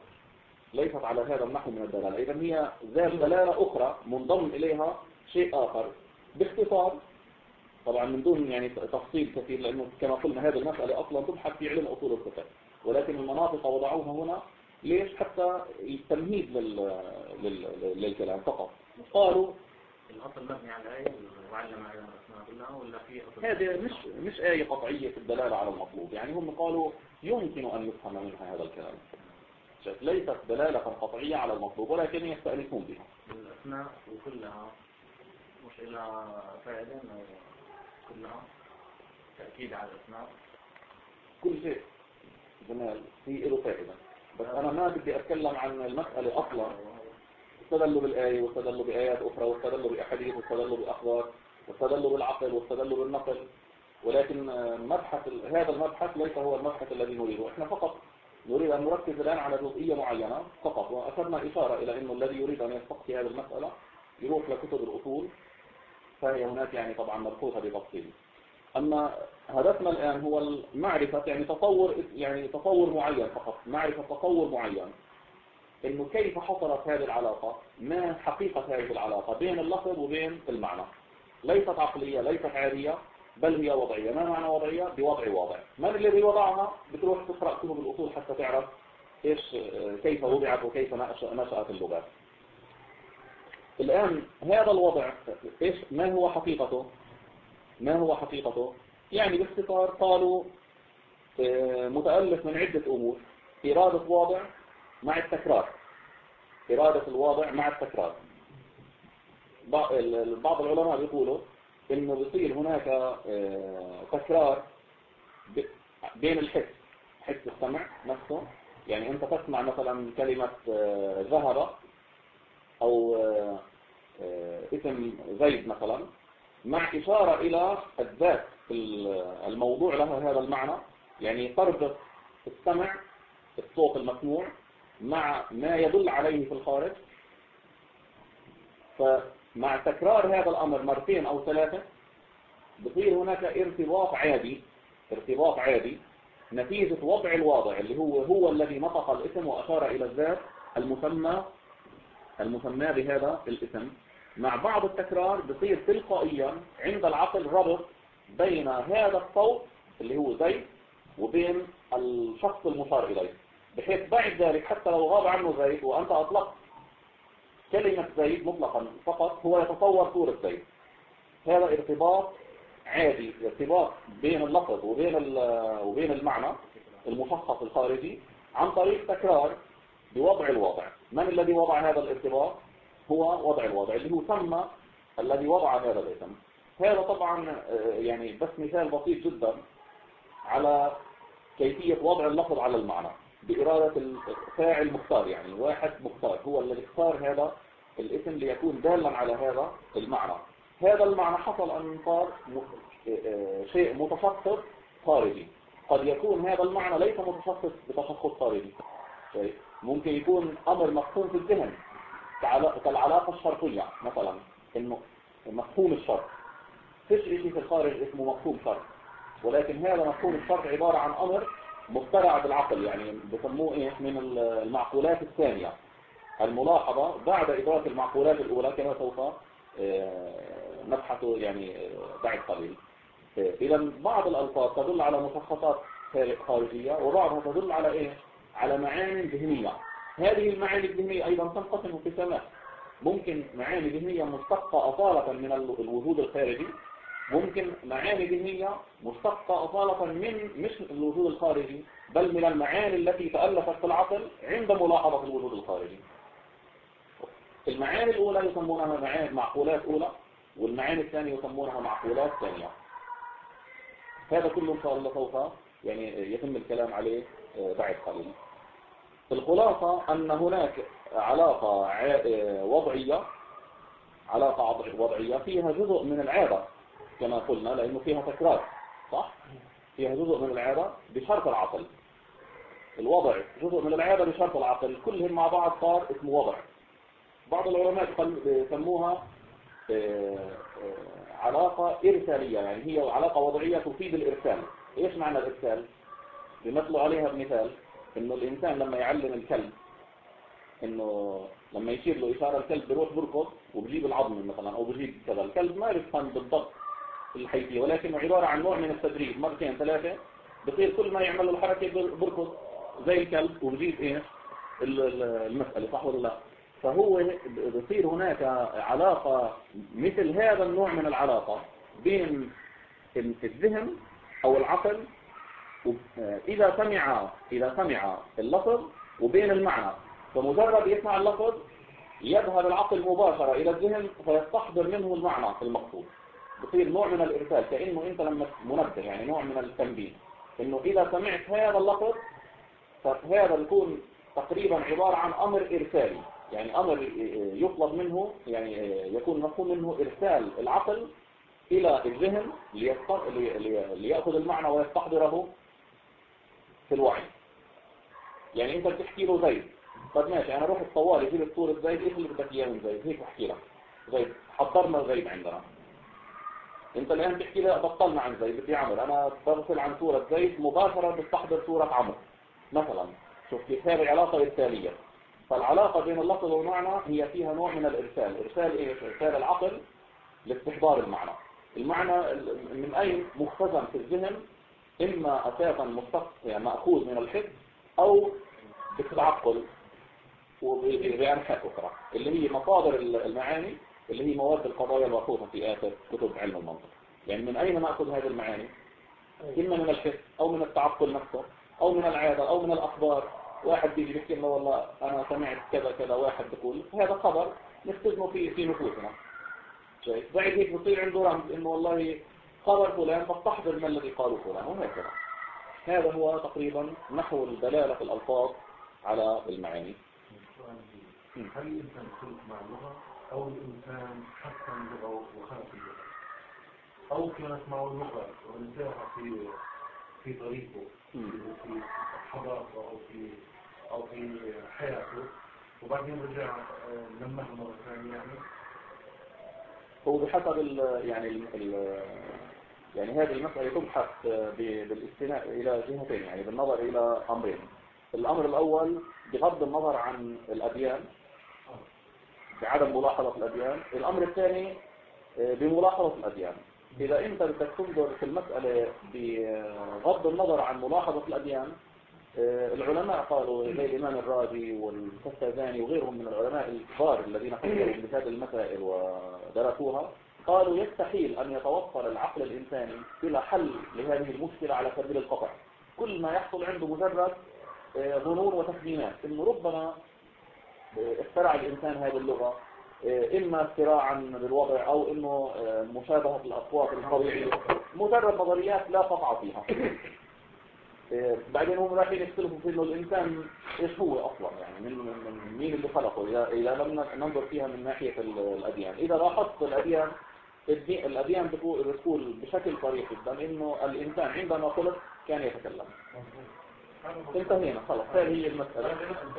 إذن هي ذات دلالة أخرى منضم إليها شيء آخر. باختصار طبعا من دون يعني تفصيل كثير، لأنه كما قلنا هذه المسألة أصلا تبحث في علم أصول الفقه، ولكن المناطق وضعوها هنا ليش؟ حتى التمهيد للكلام فقط. قالوا الأصل مبني على الآية وعلم على الأسماء كلها ولا في أصل؟ هذه مش آية قطعية في الدلالة على المطلوب، يعني هم قالوا يمكن أن يفهم منها هذا الكلام، ليست دلالة قطعية على المطلوب ولكن يستأنسون بها. الأسماء وكلها مش إلى فائدة كلها تأكيد على الأسماء. كل شيء جمال في له فائدة، بس أنا ما بدي أتكلم عن المسألة أصلا. استدلوا بالآية واستدلوا بآيات أخرى واستدلوا بأحاديث واستدلوا بأخبار واستدلوا بالعقل واستدلوا بالنقل، ولكن هذا المبحث ليس هو المبحث الذي نريده. إحنا فقط نريد أن نركز الآن على جزئية معينة فقط، وأخذنا إشارة إلى أنه الذي يريد أن يستقصي هذه المسألة يروح لكتب الأصول، فهي هناك يعني طبعا مرفوعة بتفصيل. أما هدفنا الآن هو المعرفة، يعني تصور معين فقط، معرفة تصور معين إنه كيف حصلت هذه العلاقة، ما حقيقة هذه العلاقة بين اللفظ وبين المعنى. ليست عقلية، ليست عادية، بل هي وضعية. ما معنى وضعية؟ بوضع واضع. من الذي وضعها؟ بتروح تقرأ كتب الأصول حتى تعرف كيف وضعت وكيف نشأت اللغات. الآن هذا الوضع ما هو حقيقته؟ ما هو حقيقته؟ يعني باختصار قالوا متألف من عدة أمور: إرادة واضع مع التكرار، إرادة الواضع مع التكرار. بعض العلماء بيقولوا إنه بيصير هناك تكرار بين حس السمع نفسه، يعني أنت تسمع مثلا كلمة ذهب أو اسم زيد مثلا، مع إشارة إلى الذات الموضوع لها هذا المعنى، يعني تربط السمع الصوت المسموع مع ما يدل عليه في الخارج. فمع تكرار هذا الأمر مرتين أو ثلاثة بصير هناك ارتباط عادي نتيجة وضع الواضع اللي هو الذي نطق الاسم وأشار إلى الذات المسمى بهذا الاسم. مع بعض التكرار بصير تلقائيا عند العقل ربط بين هذا الصوت اللي هو زيد وبين الشخص المشار إليه، بحيث بعد ذلك حتى لو غاب عنه زيد وأنت أطلقت كلمة زيد مطلقا فقط، هو يتصور صورة زيد. هذا ارتباط عادي، ارتباط بين اللفظ وبين المعنى المشخص الخارجي عن طريق تكرار بوضع الواضع. من الذي وضع هذا الارتباط؟ هو وضع الواضع اللي هو سمى الذي وضع هذا الاسم. هذا طبعا يعني بس مثال بسيط جدا على كيفية وضع اللفظ على المعنى بإرادة الفاعل مختار، يعني واحد مختار هو الذي اختار هذا الاسم ليكون دالا على هذا المعنى. هذا المعنى حصل أن صار شيء متشخص خارجي. قد يكون هذا المعنى ليس متشخص بتشخص خارجي، ممكن يكون أمر مفهوم في الذهن كالعلاقة الشرطية مثلا، إنه مفهوم الشرط. فيش شيء في الخارج اسمه مفهوم شرط، ولكن هذا مفهوم الشرط عبارة عن أمر مخترع بالعقل، يعني بسموه من المعقولات الثانية الملاحظة بعد إدراك المعقولات الأولى كما سوف نبحث يعني بعد قليل. إذا بعض الألفاظ تدل على مشخصات خارجية وبعضها تدل على على معاني ذهنية. هذه المعاني الذهنية أيضا تنقسم قسمات. ممكن معاني ذهنية مشتقة أصالة من الوجود الخارجي، ممكن معاني ذهنية مشتقة أصالة من مش الوجود الخارجي بل من المعاني التي تألفت في العقل عند ملاحظة الوجود الخارجي. المعاني الأولى يسمونها معقولات أولى، والمعاني الثانية يسمونها معقولات ثانية. هذا كله إن شاء الله سوف يعني يتم الكلام عليه بعد قليل. الخلاصة أن هناك علاقة وضعية فيها جزء من العادة كما قلنا، لأنه فيها تكرار، صح؟ فيها جزء من العادة بشرط العقل. الوضع جزء من العادة بشرط العقل، كلهم مع بعض صار اسمه وضع. بعض العلماء يسموها علاقة إرسالية، يعني هي علاقة وضعية تفيد الإرسال. إيش معنى الإرسال؟ بمثلوا عليها بمثال إنه الإنسان لما يعلم الكلب إنه لما يشير له إشارة الكلب بيروح بركض وبجيب العظم مثلا أو بجيب كذا، الكلب ما يفهم بالضبط الحيثية، ولكنه عبارة عن نوع من التدريب، مرتين ثلاثة بصير كل ما يعمل له الحركة بركض زي الكلب وبجيب المسألة، صح ولا لا؟ فهو بصير هناك علاقة مثل هذا النوع من العلاقة بين الذهن أو العقل إذا سمع اللفظ وبين المعنى. فمجرد يسمع اللفظ يذهب العقل مباشرة إلى الذهن فيستحضر منه المعنى المقصود. بصير نوع من الإرسال، كأنه أنت لما منبه، يعني نوع من التنبيه، إنه إذا سمعت هذا اللفظ فهذا يكون تقريبا عبارة عن أمر إرسالي، يعني أمر يطلب منه، يعني يكون مفهوم منه إرسال العقل إلى الذهن ليأخذ المعنى ويستحضره في الوعي. يعني أنت بتحكي له زيد، طب ماشي أنا روح الطوالي جيب صورة زيد، إيش اللي بدك إياه من زيد؟ هيك بحكي لك زيد، حضرنا زيد عندنا. أنت الآن بتحكي لي بطلنا عن زيد، بدي عمرو، أنا بغسل عن صورة زيد مباشرة بتستحضر صورة عمرو مثلا. شوف كيف هذه علاقة إرسالية. فالعلاقة بين اللفظ والمعنى هي فيها نوع من الإرسال. إرسال إيش؟ إرسال العقل لاستحضار المعنى. المعنى من أين مختزن في الذهن؟ إما أساسا يعني مأخوذ من الحس أو بالتعقل وبأنحاء أخرى اللي هي مصادر المعاني، اللي هي مواد القضايا الواقوفة في آخر كتب علم المنطق. يعني من أين نأخذ هذه المعاني؟ إما من الحس أو من التعقل نفسه أو من العادة أو من الأخبار. واحد بيجي بيحكي لنا والله أنا سمعت كذا كذا، واحد بيقول هذا خبر نختزنه في نفوسنا. بعد هيك بصير عنده رمز إنه والله خبر فلان فاستحضر ما الذي قاله فلان، وهكذا. هذا هو تقريبا نحو الدلالة في الألفاظ على المعاني. هل الإنسان خلق مع اللغة أو الإنسان حسن اللغة وخلق اللغة، أو كانت معه اللغة وانتهى في طريقه في حضارته أو في حياته وبعدين رجع لمها مرة ثانية؟ يعني هو بحسب يعني هذه المسألة تبحث بالاستناد إلى جهتين، يعني بالنظر إلى أمرين. الأمر الأول بغض النظر عن الأديان، بعدم ملاحظة الأديان. الأمر الثاني بملاحظة الأديان. إذا أنت بدك تنظر في المسألة بغض النظر عن ملاحظة الأديان، العلماء قالوا زي الإمام الرازي والكستازاني وغيرهم من العلماء الكبار الذين فكروا في هذه المسائل ودرسوها، قالوا يستحيل أن يتوصل العقل الإنساني إلى حل لهذه المشكلة على سبيل القطع. كل ما يحصل عنده مجرد ظنون وتخمينات إنه ربما اخترع الإنسان هذه اللغة، إما اختراعا للوضع أو إنه مشابهة الأصوات الطبيعية، مجرد نظريات لا قطع فيها. بعدين هم رايحين يختلفوا في إنه الإنسان إيش هو أصلا، يعني من مين اللي خلقه إذا لم ننظر فيها من ناحية الأديان. إذا لاحظت الأديان بتقول بشكل صريح جدا إنه الإنسان عندما خلق كان يتكلم. انتهينا خلاص، هذه هي المسألة.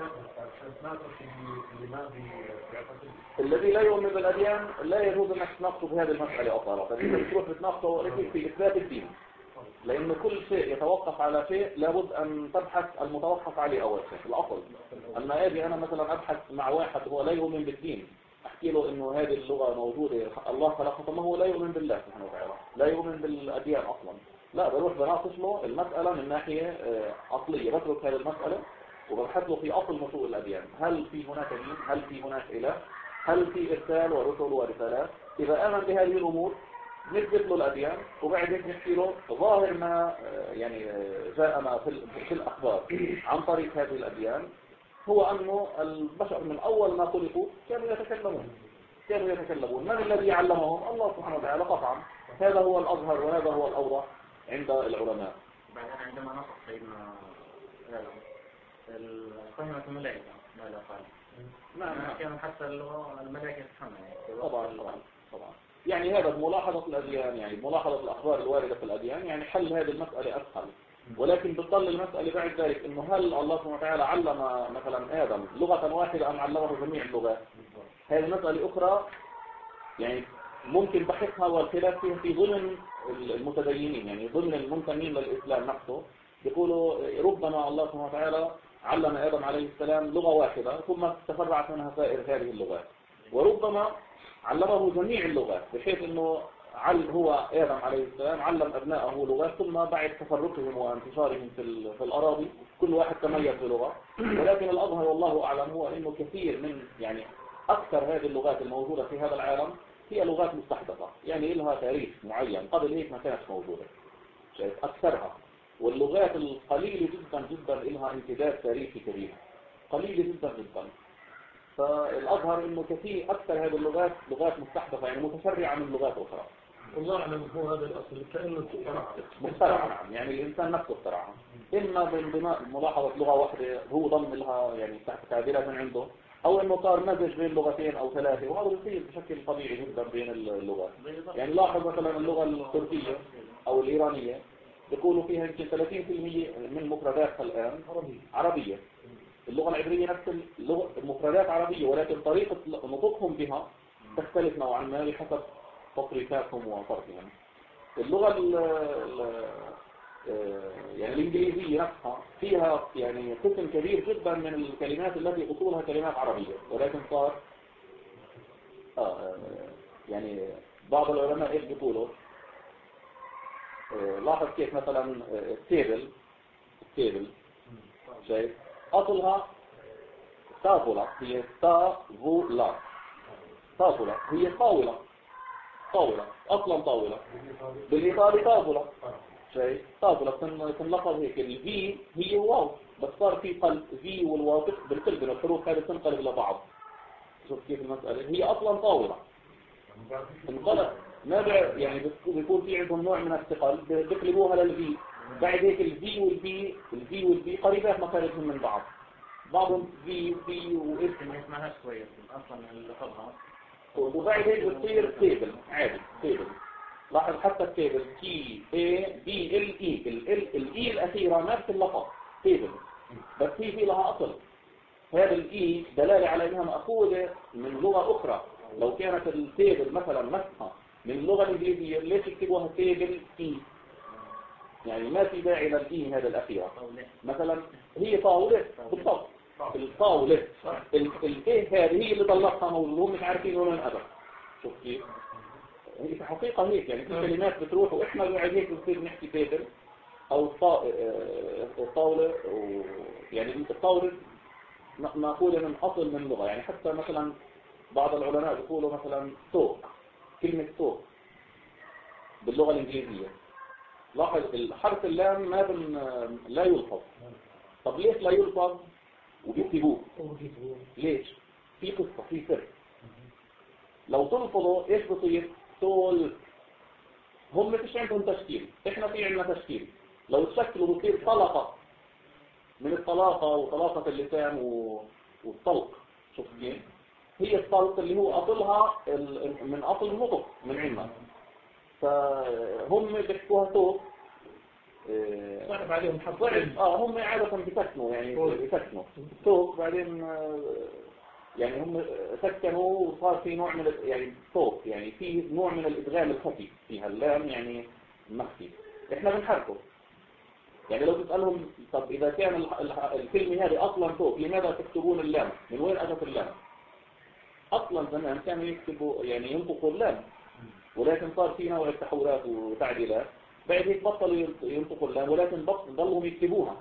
الذي لا يؤمن بالأديان لا يجوز أنك تناقشه بهذه المسألة أصلا، فإذا بتروح بتناقشه في إثبات الدين، لأن كل شيء يتوقف على شيء لابد أن تبحث المتوقف عليه أول شيء الأصل. أما أجي أنا مثلا أبحث مع واحد هو لا يؤمن بالدين، أحكي له إنه هذه اللغة موجودة الله خلقها، ما هو لا يؤمن بالله سبحانه وتعالى، لا يؤمن بالأديان أصلا. لا، بروح بناقش له المسألة من ناحية أصلية، بترك هذه المسألة وببحث له في أصل نصوص الأديان. هل في هناك دين؟ هل في هناك إله؟ هل في إرسال ورسل ورسالات؟ إذا آمن بهذه الأمور نثبت له الأديان، وبعدين نحكي له ظاهر ما يعني جاءنا في الأخبار عن طريق هذه الأديان هو أنه البشر من أول ما خلقوا كانوا يتكلمون. من الذي علمهم؟ الله سبحانه وتعالى قطعا. هذا هو الأظهر وهذا هو الأوضح عند العلماء. بعدين عندما نطق سيدنا فهمت الملائكة ماذا قال؟ نعم، كان حتى الملائكة تفهمها. طبعا. يعني هذا بملاحظة الأديان، يعني بملاحظة الأخبار الواردة في الأديان، يعني حل هذه المسألة أسهل. ولكن بتضل المسألة بعد ذلك إنه هل الله سبحانه وتعالى علم مثلا آدم لغة واحدة أم علمه جميع اللغات؟ هذه مسألة أخرى يعني ممكن بحثها والخلاف فيها في ضمن المتدينين، يعني ضمن المنتمين للإسلام نفسه. يقولوا ربما الله سبحانه وتعالى علم آدم عليه السلام لغة واحدة ثم تفرعت منها سائر هذه اللغات، وربما علمه جميع اللغات بحيث انه هو آدم عليه السلام علم أبنائه لغات، ثم بعد تفرقهم وانتشارهم في الأراضي كل واحد تميز بلغة. ولكن الأظهر والله أعلم هو أنه كثير من يعني أكثر هذه اللغات الموجودة في هذا العالم هي لغات مستحدثة، يعني لها تاريخ معين، قبل هيك ما كانت موجودة، شايف أكثرها. واللغات القليلة جدا جدا لها امتداد تاريخي كبير، قليلة جدا جدا. فالأظهر أنه كثير أكثر هذه اللغات لغات مستحدثة، يعني متفرعة من لغات أخرى. والله أعلم هو هذا الأصل كأنه مخترعة، نعم، يعني الإنسان نفسه اخترعها، إما بانضمام ملاحظة لغة واحدة هو ضم لها يعني تحت تعبيرات من عنده، أو إنه صار مزج بين لغتين أو ثلاثة، وهذا يصير بشكل طبيعي جدا بين اللغات. يعني لاحظ مثلا اللغة التركية أو الإيرانية بيقولوا فيها يمكن 30% من مفرداتها الآن عربية. اللغة العبرية نفس اللغة، مفردات عربية، ولكن طريقة نطقهم بها تختلف نوعا ما بحسب تصريفاتهم وفرقهم. اللغة يعني الإنجليزية نفسها فيها يعني قسم كبير جدا من الكلمات التي أصولها كلمات عربية، ولكن صار يعني بعض العلماء إيش بيقولوا، لاحظ كيف مثلا التيبل شايف أصلها تافولا، هي تافولا هي طاولة أصلا طاولة، بالإيطالي تافولا، شايف طاولة تنلفظ هيك. الفي هي واو، بس صار في قلب في والواو بالقلب، الحروف هذه تنقلب إلى بعض. شوف كيف المسألة، هي أصلا طاولة انقلب، ما يعني بيكون في عندهم نوع من الثقل بيقلبوها للفي. بعد هيك الفي والبي قريبات مخارجهم من بعض، بعضهم في واسم ما اسمهاش كويس اصلا اللفظها. وبعد هيك بتصير تيبل عادي، تيبل. لاحظ حتى التيبل تي اي بي ال اي، الاي الاخيره نفس اللفظ تيبل، بس هي في لها اصل. هذا الاي دلاله على انها ماخوذه من لغه اخرى. لو كانت التيبل مثلا نفسها من اللغه الانجليزيه، ليش يكتبوها تيبل اي؟ يعني ما في داعي للإي هذا الأخيرة. مثلا هي طاولة بالضبط، الطاولة الإيه هذه هي اللي طلقها موجود، هم مش عارفين وين الأدب. شوف كيف هي في حقيقة هيك، يعني في كلمات بتروح وإحنا بعد هيك بنصير نحكي تيبل أو الطاولة، يعني الطاولة مأخوذة من أصل من اللغة. يعني حتى مثلا بعض العلماء بيقولوا مثلا توك، كلمة توك باللغة الإنجليزية، لاحظ الحرف اللام لا يلفظ. طب ليش لا يلفظ وبيكتبوه؟ ليش؟ في قصة، في سر. لو تلفظوا ايش بصير؟ تول. هم مش عندهم تشكيل، احنا في عندنا تشكيل. لو تشكلوا بصير طلقة، من الطلاقة وطلاقة اللسان والطلق. شوف كيف؟ هي الطلق اللي هو أصلها من أصل النطق من عندنا، فهم بيحكوها توك. صعب عليهم هم عادة بيسكنوا، يعني بيسكنوا توك، بعدين يعني هم سكنوا وصار في نوع من يعني توك، يعني في نوع من الإدغام الخفي فيها اللام، يعني مخفي. احنا بنحركه. يعني لو تسألهم طب إذا كان الكلمة هذه أصلا توك، لماذا تكتبون اللام؟ من وين أجت اللام؟ أصلا زمان كانوا يكتبوا يعني ينطقوا اللام، ولكن صار في نوع تحولات وتعديلات، بعد هيك بطلوا ينطقوا اللام، ولكن ضلهم يكتبوها.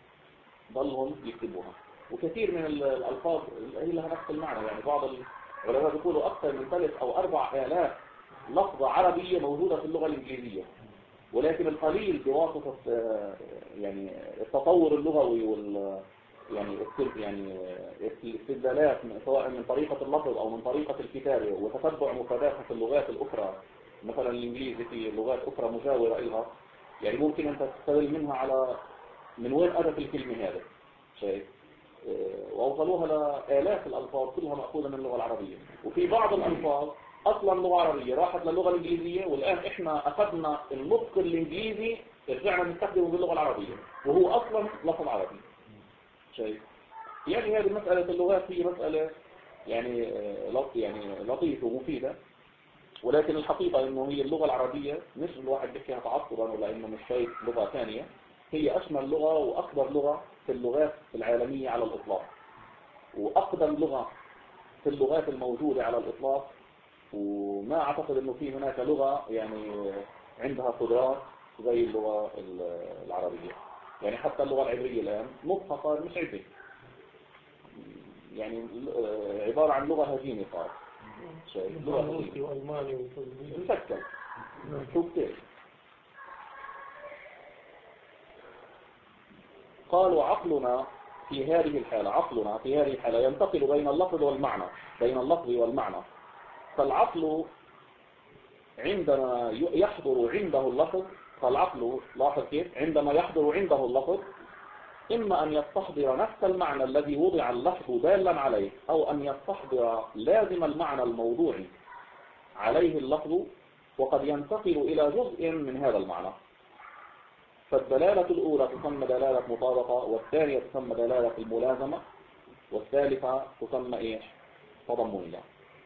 وكثير من الألفاظ هي لها نفس المعنى. يعني بعض العلماء بيقولوا أكثر من 3 أو 4,000 لفظة عربية موجودة في اللغة الإنجليزية، ولكن القليل بواسطة يعني التطور اللغوي يعني الاستدلالات سواء من طريقة اللفظ أو من طريقة الكتابة وتتبع مفرداتها في اللغات الأخرى، مثلا الإنجليزي في لغات أخرى مجاورة إلها، يعني ممكن أن تستدل منها على من وين أتت الكلمة هذا، شايف؟ وأوصلوها لآلاف الألفاظ كلها مأخوذة من اللغة العربية. وفي بعض الألفاظ أصلا لغة عربية راحت للغة الإنجليزية، والآن إحنا أخذنا النطق الإنجليزي رجعنا نستخدمه باللغة العربية وهو أصلا لفظ عربي، شايف؟ يعني هذه مسألة اللغات هي مسألة يعني لطيفة ومفيدة، ولكن الحقيقة إنه هي اللغة العربية مش الواحد بيحكيها تعصبا ولا إنه مش شايف لغة ثانية، هي أشمل لغة وأكبر لغة في اللغات العالمية على الإطلاق، وأقدم لغة في اللغات الموجودة على الإطلاق وما أعتقد أنه في هناك لغة يعني عندها قدرات زي اللغة العربية. يعني حتى اللغة العبرية الآن نطقها صار مش عبري، يعني عبارة عن لغة هجينة صار، لغة روسي وألماني وفرنسي مسكن. شو كتير قالوا عقلنا في هذه الحالة ينتقل بين اللفظ والمعنى، بين اللفظ والمعنى. فالعقل عندما يحضر عنده اللفظ، فالعقل لاحظ كيف عندما يحضر عنده اللفظ إما أن يستحضر نفس المعنى الذي وضع اللفظ دالا عليه، أو أن يستحضر لازم المعنى الموضوعي عليه اللفظ، وقد ينتقل إلى جزء من هذا المعنى. فالدلالة الأولى تسمى دلالة مطابقة، والثانية تسمى دلالة الملازمة، والثالثة تسمى إيش؟ تضمنية.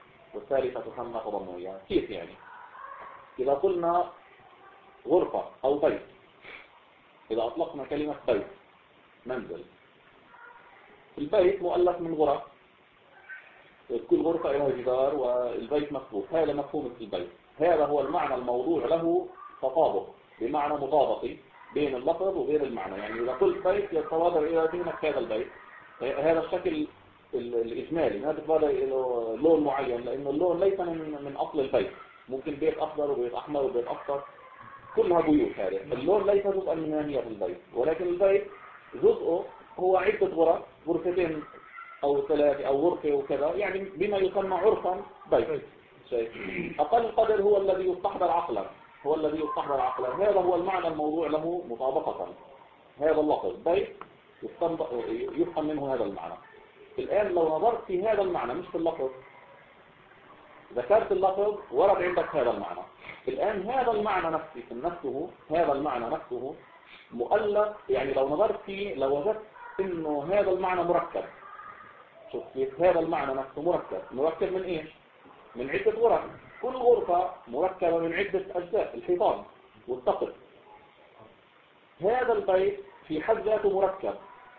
كيف يعني؟ إذا قلنا غرفة أو بيت، إذا أطلقنا كلمة بيت منزل، البيت مؤلف من غرف، كل غرفة لها جدار والبيت مفتوح، هذا مفهوم البيت. هذا هو المعنى الموضوع له تطابق، بمعنى مطابقي بين اللفظ وبين المعنى. يعني إذا قلت بيت يتبادر إلى ذهنك هذا البيت، هذا الشكل الإجمالي، ما تتبادر إلى لون معين، لأنه اللون ليس من أصل البيت. ممكن بيت أخضر وبيت أحمر وبيت أصفر، كلها بيوت. هذا اللون ليس جزءا من ماهية البيت، ولكن البيت جزءه هو عدة غرف، غرفتين أو ثلاثة أو غرفة وكذا، يعني بما يسمى عرفا بيت. أقل قدر هو الذي يستحضر عقلا، هذا هو المعنى الموضوع له مطابقة. هذا اللفظ بيت يفهم منه هذا المعنى. الآن لو نظرت في هذا المعنى مش في اللفظ، ذكرت اللفظ ورد عندك هذا المعنى. الآن هذا المعنى نفسه مؤلف. يعني لو نظرت فيه لو وجدت إنه هذا المعنى مركب. شوف كيف هذا المعنى نفسه مركب من إيش؟ من عدة غرف، كل غرفة مركبة من عدة أجزاء، الحيطان والسقف. هذا البيت في حد ذاته مركب.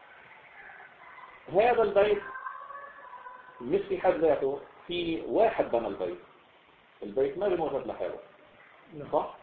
هذا البيت مش في حد ذاته، في واحد بنى البيت ما بموجود لحاله، صح؟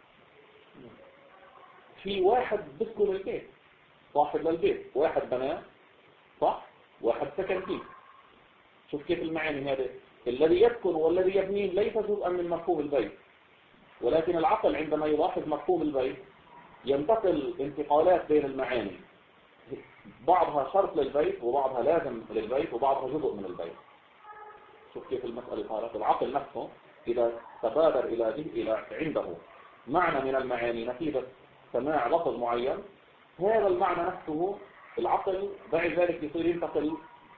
في واحد بسكن البيت، صاحب للبيت، واحد بناه، صح؟ واحد سكن فيه. شوف كيف المعاني هذه. الذي يسكن والذي يبنيه ليس جزءا من مفهوم البيت، ولكن العقل عندما يلاحظ مفهوم البيت ينتقل انتقالات بين المعاني، بعضها شرط للبيت وبعضها لازم للبيت وبعضها جزء من البيت. شوف كيف المسألة صارت. العقل نفسه إذا تبادر إلى عنده معنى من المعاني نتيجة سماع لفظ معين، هذا المعنى نفسه العقل بعد ذلك يصير ينتقل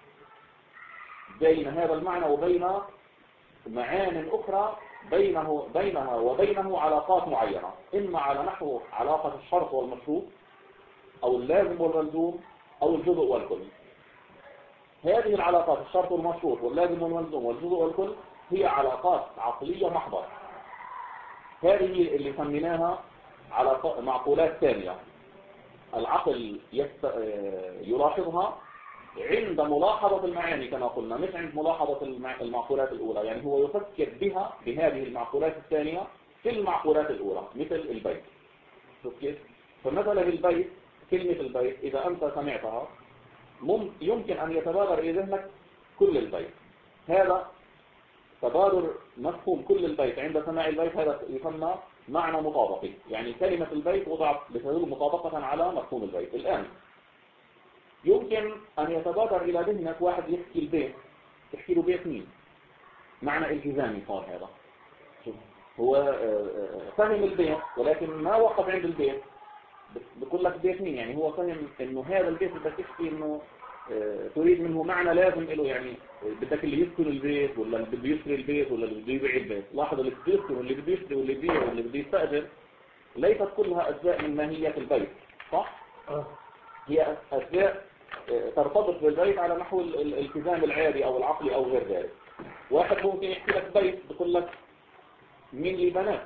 بين هذا المعنى وبين معان أخرى، بينها وبينه علاقات معينة، إما على نحو علاقة الشرط والمشروط، أو اللازم والملزوم، أو الجزء والكل. هذه العلاقات الشرط والمشروط واللازم والملزوم والجزء والكل هي علاقات عقلية محضة. هذه اللي سميناها معقولات ثانية. العقل يلاحظها عند ملاحظة المعاني كما قلنا، مش عند ملاحظة المعقولات الأولى. يعني هو يفكر بهذه المعقولات الثانية في المعقولات الأولى، مثل البيت. شوف كيف؟ فمثلا البيت، كلمة البيت إذا أنت سمعتها يمكن أن يتبادر إلى ذهنك كل البيت. هذا تبادر مفهوم كل البيت عند سماع البيت، هذا يسمى معنى مطابقي. يعني كلمة البيت وضعت بتدل مطابقة على مفهوم البيت. الآن يمكن أن يتبادر إلى ذهنك واحد يحكي البيت، يحكي له بيت مين؟ معنى التزامي صار هذا. هو فهم البيت ولكن ما وقف عند البيت، بقول لك بيت مين. يعني هو فهم إنه هذا البيت بدك تحكي إنه تريد منه معنى لازم له. يعني بدك اللي يسكن البيت ولا اللي بده يشتري البيت ولا اللي بده يبيع البيت. لاحظ اللي بده يسكن واللي بده يشتري واللي بده يبيع واللي بده يستأجر ليست كلها أجزاء من ماهية البيت، صح؟ هي أجزاء ترتبط بالبيت على نحو الالتزام العادي أو العقلي أو غير ذلك. واحد ممكن يحكي لك بيت بيقول لك مين اللي بناه،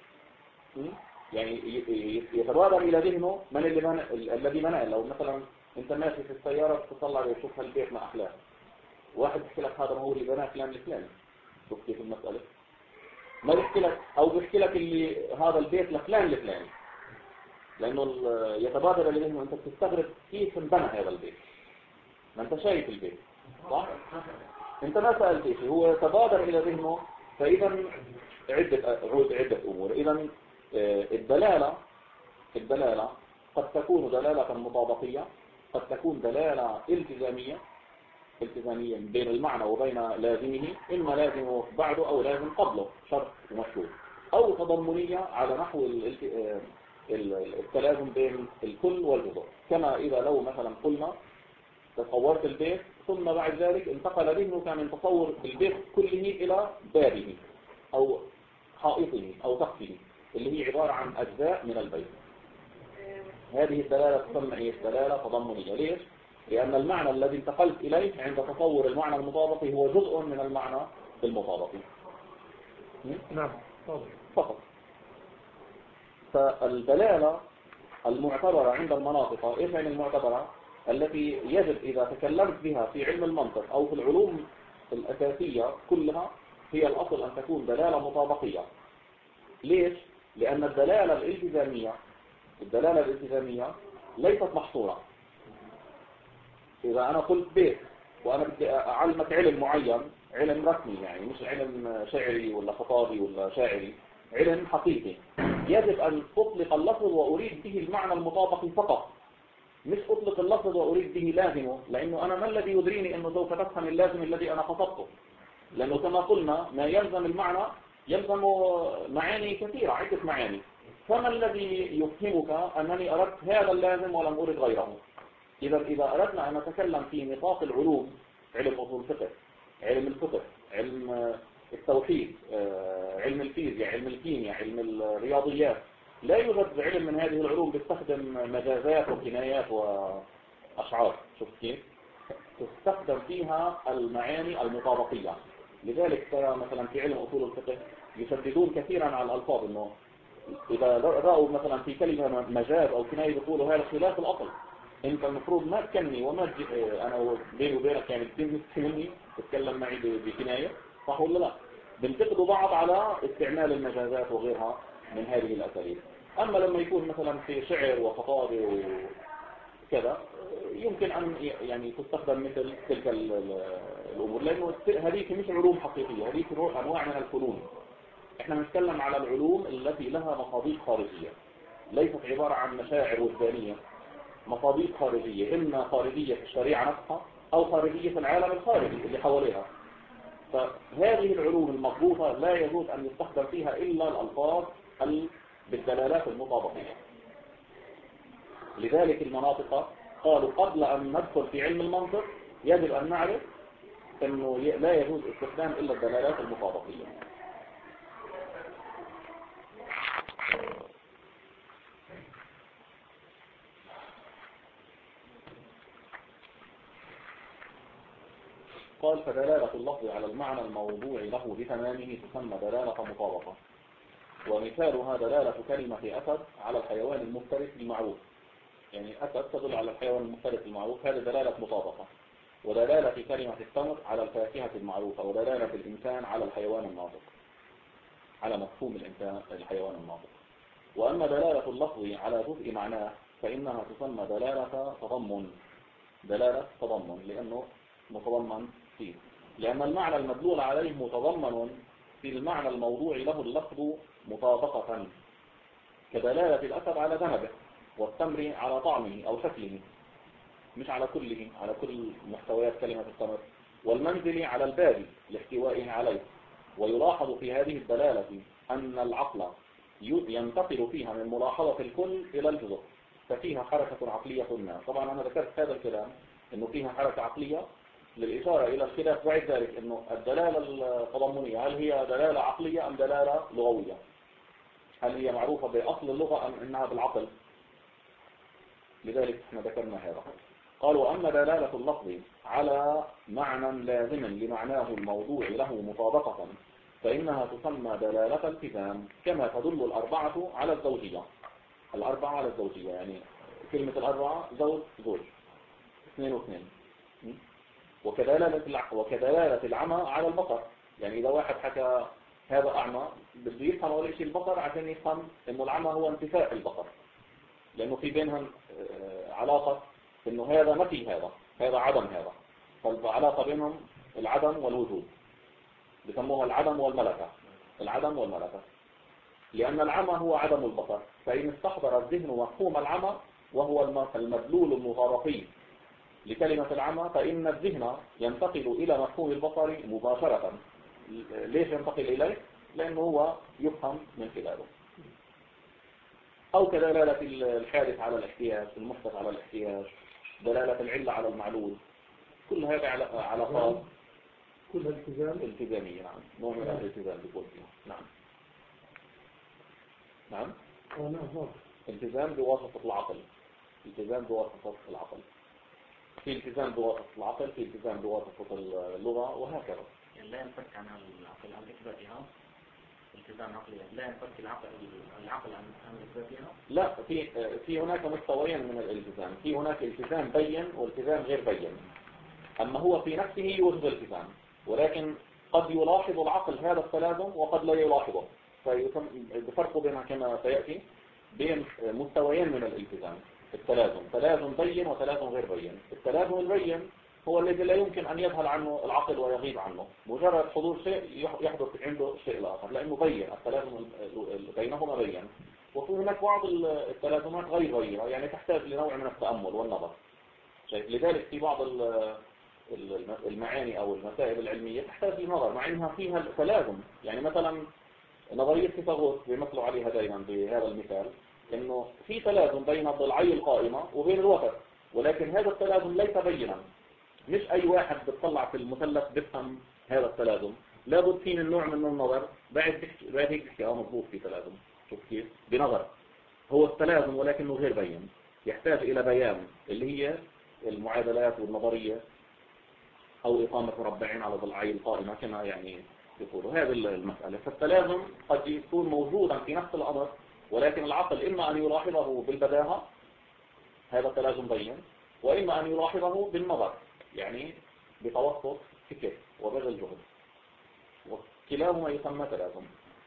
يعني يتبادر إلى ذهنه من الذي بناه. لو مثلا أنت ماشي في السيارة تطلع وتشوف هالبيت ما أحلاه، واحد يحكي لك هذا هو اللي بناه فلان الفلاني. شوف كيف المسألة. ما بيحكي لك أو بيحكي لك اللي هذا البيت لفلان الفلاني، لأنه يتبادر إلى ذهنه أنت بتستغرب كيف انبنى هذا البيت، ما أنت شايف البيت صح؟ أنت ما سألت شيء، هو يتبادر إلى ذهنه. فإذا عدة أمور. إذا الدلالة قد تكون دلالة مطابقية، قد تكون دلالة التزامية بين المعنى وبين لازمه، إما لازمه بعده أو لازم قبله شرط ومشروط، أو تضمنية على نحو التلازم بين الكل والجزء. كما إذا لو مثلا قلنا تصورت البيت ثم بعد ذلك انتقل ذهنك من تصور البيت كله إلى بابه أو حائطه أو سقفه اللي هي عبارة عن أجزاء من البيت. هذه الدلالة تسمى إيه؟ دلالة تضمنية. ليش؟ لأن المعنى الذي انتقلت إليه عند تصور المعنى المطابقي هو جزء من المعنى المطابقي. نعم فقط. فالدلالة المعتبرة عند المناطق، إيش يعني المعتبرة؟ التي يجب إذا تكلمت بها في علم المنطق أو في العلوم الأساسية كلها هي الأصل أن تكون دلالة مطابقية. ليش؟ لأن الدلالة الالتزامية ليست محصورة. إذا أنا قلت بيت وأنا بدي أعلمك علم معين، علم رسمي يعني مش علم شعري ولا خطابي ولا شاعري، علم حقيقي، يجب أن أطلق اللفظ وأريد به المعنى المطابق فقط، مش أطلق اللفظ وأريد به لازمه، لأنه أنا ما الذي يدريني أنه سوف تفهم اللازم الذي أنا خطبته؟ لأنه كما قلنا ما يلزم المعنى يلزم معاني كثيرة، عدة معاني. فما الذي يفهمك أنني أردت هذا اللازم ولم أرد غيره؟ إذا أردنا أن نتكلم في نطاق العلوم، علم أصول الفقه، علم الفقه، علم التوحيد، علم الفيزياء، علم الكيمياء، علم الرياضيات، لا يوجد علم من هذه العلوم بيستخدم مجازات وكنايات وأشعار. شوف كيف تستخدم فيها المعاني المطابقية. لذلك مثلا في علم أصول الفقه يشددون كثيرا على الألفاظ، إنه إذا رأوا مثلا في كلمة مجاز أو كناية يقولوا هذا خلاف الأصل، أنت المفروض ما تكني وما أنا بيني وبينك يعني تكني تتكلم معي بكناية، صح ولا لا؟ بنتقدوا بعض على استعمال المجازات وغيرها من هذه الأساليب. أما لما يكون مثلا في شعر وخطاب وكذا يمكن أن يعني تستخدم مثل تلك الأمور، لأنه هذه مش علوم حقيقية، هذه أنواع من الفنون. احنا نتكلم على العلوم التي لها مصادر خارجية، ليست عبارة عن مشاعر وجدانية، مصادر خارجية، إما خارجية في الشريعة نفسها أو خارجية في العالم الخارجي اللي حواليها. فهذه العلوم المضبوطة لا يجوز أن يستخدم فيها إلا الألفاظ بالدلالات المطابقية. لذلك المناطق قالوا قبل أن ندخل في علم المنطق يجب أن نعرف أنه لا يجوز استخدام إلا الدلالات المطابقية. قال فدلالة اللفظ على المعنى الموضوع له بتمامه تسمى دلالة مطابقة. ومثالها دلالة كلمة أسد على الحيوان المفترس المعروف، يعني أسد تدل على الحيوان المفترس المعروف، هذه دلالة مطابقة. ودلالة كلمة التمر على الفاكهة المعروفة، ودلالة الإنسان على الحيوان الناطق، على مفهوم الإنسان الحيوان الناطق. وأما دلالة اللفظ على جزء معناه فإنها تسمى دلالة تضمن، لأنه متضمن فيه، لأن المعنى المدلول عليه متضمن في المعنى الموضوع له اللفظ مطابقة، كدلالة الأسد على ذهبه، والتمر على طعمه أو شكله، مش على كله، على كل محتويات كلمة التمر، والمنزل على الباب لاحتوائه عليه. ويلاحظ في هذه الدلالة أن العقل ينتقل فيها من ملاحظة الكل إلى الجزء، ففيها حركة عقلية ما. طبعا أنا ذكرت هذا الكلام أنه فيها حركة عقلية للإشارة إلى الخلاف بعد ذلك، أنه الدلالة التضمنية هل هي دلالة عقلية أم دلالة لغوية؟ هل هي معروفة بأصل اللغة أم أنها بالعقل؟ لذلك احنا ذكرنا هذا. قال وأما دلالة اللفظ على معنى لازم لمعناه الموضوع له مطابقة فإنها تسمى دلالة التزام، كما تدل الأربعة على الزوجية. الأربعة على الزوجية يعني كلمة الأربعة زوج، اثنين واثنين. وكدلالة العمى على البصر، يعني إذا واحد حكى هذا أعمى بده يفهم أول شيء البصر عشان يفهم إنه العمى هو انتفاء البصر، لأنه في بينهم علاقة إنه هذا ما في هذا عدم هذا، فالعلاقة بينهم العدم والوجود، بسموها العدم والملكة، العدم والملكة، لأن العمى هو عدم البصر. فإن استحضر الذهن مفهوم العمى وهو المدلول المترقي لكلمة العمى، فإن الذهن ينتقل إلى مفهوم البصر مباشرة. ليش ينتقل إليه؟ لأنه هو يفهم من خلاله. أو كدلالة الحادث على الاحتياج، المحدث على الاحتياج، دلالة العلة على المعلول، كل هذا علاقات كل التزام التزامية. نعم، نوع من الالتزام بقول فيها. نعم التزام بواسطة العقل، التزام بواسطة العقل، في التزام بواسطة العقل، في التزام بواسطة اللغة، وهكذا. يعني لا ينفك عن العقل عن إثباتها التزام عقلي، لا ينفك العقل عن إثباتها. لا، في هناك مستويين من الالتزام، في هناك التزام بين والتزام غير بين. أما هو في نفسه يوجب التزام، ولكن قد يلاحظ العقل هذا التلازم وقد لا يلاحظه، فالفرق بينها كما سيأتي بين مستويين من الالتزام. التلازم تلازم بين وتلازم غير بين. التلازم البين هو الذي لا يمكن أن يذهل عنه العقل ويغيب عنه، مجرد حضور شيء يحدث عنده شيء الآخر، لأنه بين، التلازم بينهما بين. وفي هناك بعض التلازمات غير بينة، يعني تحتاج لنوع من التأمل والنظر. لذلك في بعض المعاني أو المسائل العلمية تحتاج لنظر مع أنها فيها تلازم. يعني مثلا نظرية فيثاغورس بيمثلوا عليها دائما بهذا المثال، إنه في تلازم بين الضلعي القائمة وبين الوتر، ولكن هذا التلازم ليس بينا. مش أي واحد بيطلع في المثلث بيفهم هذا التلازم، لابد فيه من نوع من النظر. بعد هيك تحكي مضبوط في تلازم. شوف كيف بنظر هو التلازم ولكنه غير بين، يحتاج إلى بيان اللي هي المعادلات والنظرية، أو إقامة مربعين على ضلعي القائمة كما يعني يقولوا. هذه المسألة. فالتلازم قد يكون موجودا في نفس الأمر، ولكن العقل إما أن يلاحظه بالبداهة، هذا التلازم بين، وإما أن يلاحظه بالنظر، يعني بتوسط فكر وبذل جهد، وكلاهما يسمى تلازم.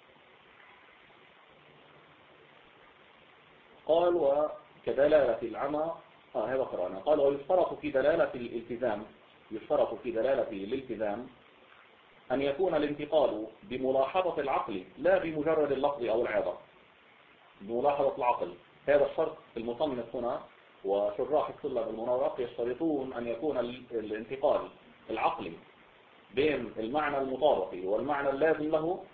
قال وكدلالة العمى هذا قرأنا. قال ويشترط في دلالة الالتزام، يشترط في دلالة الالتزام أن يكون الانتقال بملاحظة العقل لا بمجرد اللفظ أو العادة، بملاحظة العقل. هذا الشرط المصنف هنا وشراح السلم المناورق يشترطون أن يكون الانتقال العقلي بين المعنى المطابق والمعنى اللازم له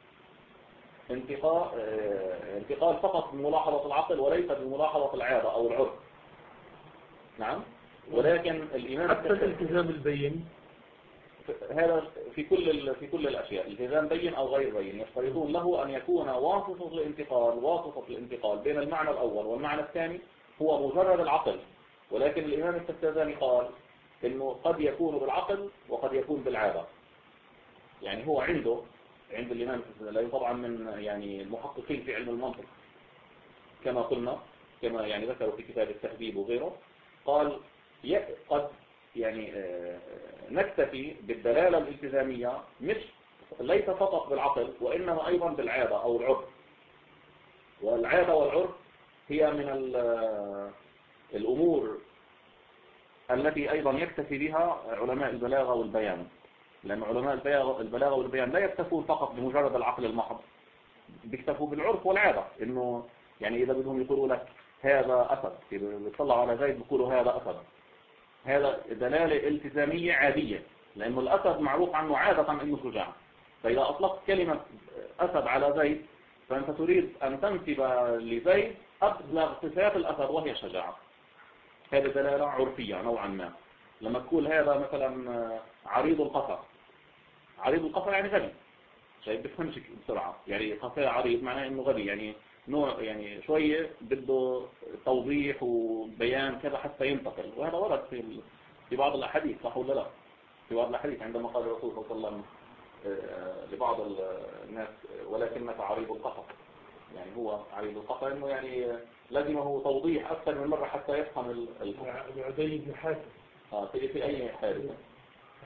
انتقال فقط بملاحظة العقل وليس بملاحظة العادة أو العرف. نعم. ولكن الإمام حتى الالتزام البين هذا في كل الأشياء، التزام بين أو غير بين، يشترطون له أن يكون واسطة الانتقال بين المعنى الأول والمعنى الثاني هو مجرد العقل. ولكن الإمام التفتازاني قال إنه قد يكون بالعقل وقد يكون بالعادة. يعني هو عند الإمام التفتازاني طبعا من يعني المحققين في علم المنطق كما قلنا، كما يعني ذكروا في كتاب التهذيب وغيره، قال قد يعني نكتفي بالدلالة الالتزامية ليس فقط بالعقل وإنما أيضا بالعادة أو العرف. والعادة والعرف هي من الأمور التي أيضا يكتفي بها علماء البلاغة والبيان، لأن علماء البلاغة والبيان لا يكتفون فقط بمجرد العقل المحض، بيكتفوا بالعرف والعادة. إنه يعني إذا بدهم يقولوا لك هذا أسد، بيطلعوا على زيد بيقولوا هذا أسد، هذا دلالة التزامية عادية، لأنه الأسد معروف عنه عادة أنه شجاع. فإذا أطلقت كلمة أسد على زيد فأنت تريد أن تنسب لزيد أبلغ صفات الأسد وهي الشجاعة. هذه دلالة عرفية نوعا ما. لما تقول هذا مثلا عريض القفا، عريض القفا يعني غبي، شيء بتفهمش بسرعة. يعني قفا عريض معناه إنه غبي، يعني نوع يعني شوية بده توضيح وبيان كذا حتى ينتقل. وهذا ورد في بعض الأحاديث، صح ولا لا؟ في بعض الأحاديث عندما قال الرسول صلى الله عليه وسلم لبعض الناس ولكنك عريض القفا، يعني هو عريض القفا إنه يعني لازمه توضيح أكثر من مرة حتى يفهم الفقه. عدي بن حاتم في أي حادثة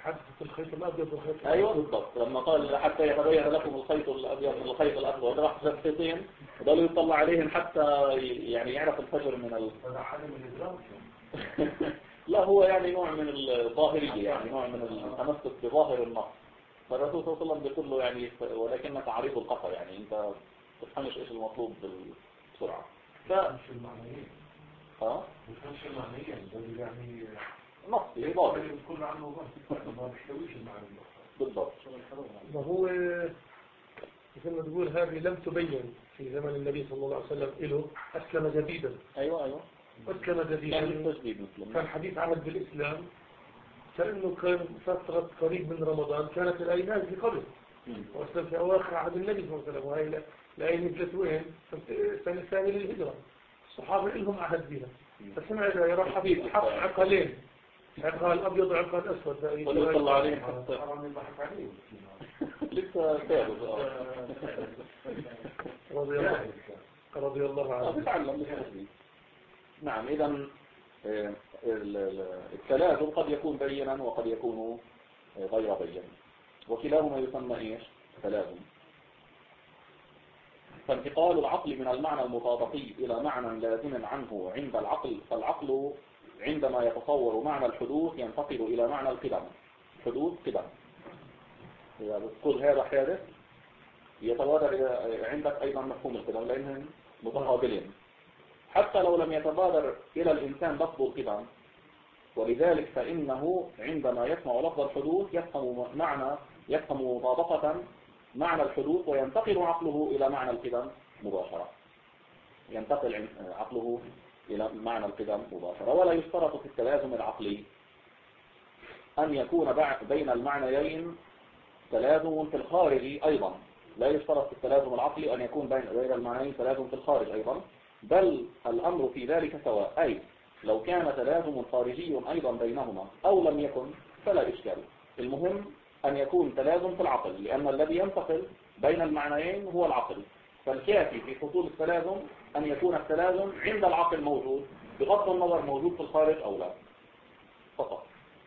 حدث الخيط الأبيض والخيط الأسود. ايوه بالضبط، لما قال حتى يتبين لكم الخيط الابيض من الخيط الاسود، راح جاب خيطين وضلوا يطلع عليهم حتى يعني يعرف الفجر من هذا حالي من الإدراك. لا هو يعني نوع من الظاهرية، يعني نوع من التمسك بظاهر النص. فالرسول صلى الله عليه وسلم بيقول له يعني ولكنك عريض القصر، يعني انت تفهمش ايش المطلوب بسرعة. مش المعنيين. ها؟ مش المعنيين، بل يعني نصي ظاهر. كل عنه بس ما بيحتويش المعنى. بالضبط. وهو مثل ما تقول هذه لم تبين في زمن النبي صلى الله عليه وسلم له أسلم جديدا. ايوه أسلم جديدا. كان حديث عهد بالإسلام، كأنه كان فترة قريب من رمضان، كانت الآية نازلة قبل وأسلم في أواخر عهد النبي صلى الله عليه وسلم، وهي الآية نزلت وين؟ السنة الثانية للهجرة. الصحابة لهم عهد بها، فسمع إذا يروح حق عقلين، عقال أبيض وعقال أسود. واللي يطلع عليه حتى لسه ثابت. رضي الله عنه. بتعلم. نعم. إذا التلازم قد يكون بينا وقد يكون غير بين، وكلاهما يسمى ايش؟ تلازم. فانتقال العقل من المعنى المطابقي إلى معنى لازم عنه عند العقل، فالعقل عندما يتصور معنى الحدوث ينتقل إلى معنى القدم. حدوث قدم، إذا بتقول هذا حادث يتبادر عندك أيضا مفهوم القدم لأنهم متقابلين، حتى لو لم يتبادر إلى الإنسان لفظ القدم. ولذلك فإنه عندما يسمع لفظ الحدوث يفهم مطابقة معنى الحدوث، وينتقل عقله إلى معنى القدم مباشرة. ينتقل عقله إلى معنى القدم مباشرة. ولا يشترط في التلازم العقلي أن يكون بين المعنيين تلازم في الخارج أيضا. لا يشترط في التلازم العقلي أن يكون بين المعنيين تلازم في الخارج أيضا، بل الأمر في ذلك سواء. أي لو كان تلازم خارجي أيضا بينهما أو لم يكن فلا إشكال. المهم أن يكون تلازم في العقل، لأن الذي ينتقل بين المعنيين هو العقل. فالكافي في حصول التلازم أن يكون التلازم عند العقل موجود، بغض النظر موجود في الخارج أو لا فقط.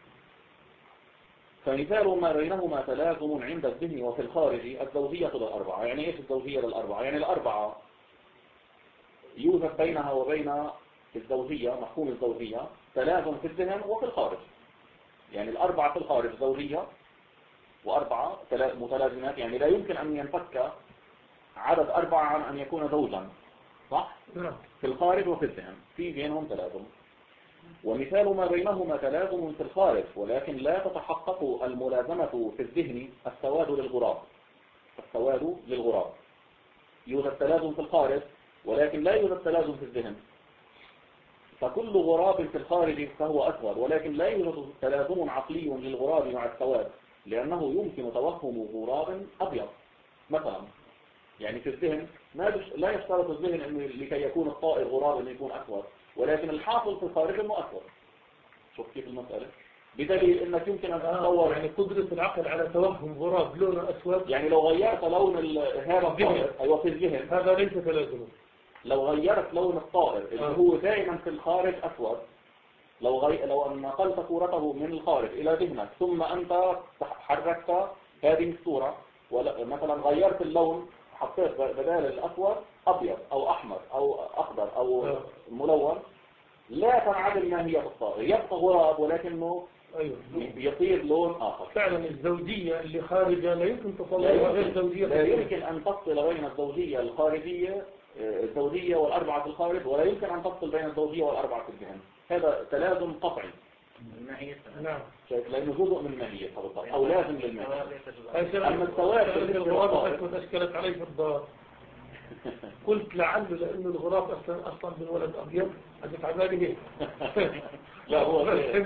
فمثال ما بينهما تلازم عند الذهن وفي الخارج الزوجية للأربعة. يعني إيش الزوجية للأربعة؟ يعني الأربعة يوجد بينها وبين الزوجية، مفهوم الزوجية، تلازم في الذهن وفي الخارج. يعني الأربعة في الخارج زوجية وأربعة متلازمات، يعني لا يمكن أن ينفك عدد أربعة عن أن يكون زوجا، صح؟ في الخارج وفي الذهن في بينهم تلازم. ومثال ما بينهما تلازم في الخارج ولكن لا تتحقق الملازمة في الذهن السواد للغراب. السواد للغراب يوجد تلازم في الخارج ولكن لا يوجد تلازم في الذهن. فكل غراب في الخارج فهو أسود، ولكن لا يوجد تلازم عقلي للغراب مع السواد، لأنه يمكن توهم غراب أبيض مثلا. يعني في الذهن لا يشترط الذهن أنه لكي يكون الطائر غراب أنه يكون أسود، ولكن الحاصل في الخارج أنه أسود. شوف كيف المسألة؟ بدليل أنك يمكن أن تتصور يعني قدرة العقل على توهم غراب لونه أسود. يعني لو غيرت لون هذا الطائر أيوة في الذهن هذا ليس تلازمه. لو غيرت لون الطائر اللي هو دائما في الخارج أسود، لو أن نقلت صورته من الخارج إلى ذهنك ثم أنت حركت هذه الصورة مثلا غيرت اللون، حطيت بدال الأسود أبيض أو أحمر أو أخضر أو ملون، لا تنعدم ماهية الطائر، يبقى غراب ولكنه يصير لون آخر. فعلا الزوجية اللي خارجة لا يمكن تصلها غير زوجية. لا يمكن أن تفصل بين الزوجية الخارجية الزوجية والأربعة في الخارج، ولا يمكن أن تفصل بين الزوجية والأربعة في الذهن. هذا تلازم قطعي. نعم. لأنه جزء من ماهية بالضبط أو لازم للماهية. أما السواد الغراب أشكلت علي في الدار. قلت لعله لأنه الغراب أصلا من ولد أبيض أجت عبالي هيك. لا هو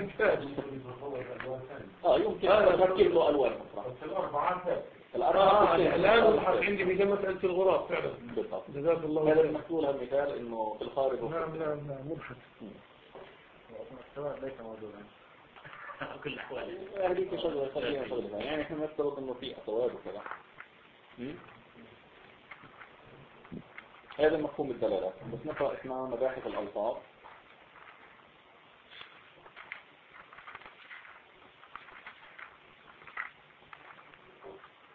يمكن أن تركب له ألوان الأربعة الآن وضحت عندي في مسألة الغراب فعلا. بالضبط. جزاك الله هذا المثول المثال إنه في الخارج. نعم مضحك. السواد ليس موجودا كل الأحوال. هذه شغلة خلينا شغلة يعني إحنا نفترض إنه في أسواد وكذا. هذا مفهوم الدلالات. بس نقرأ إحنا مباحث الألفاظ.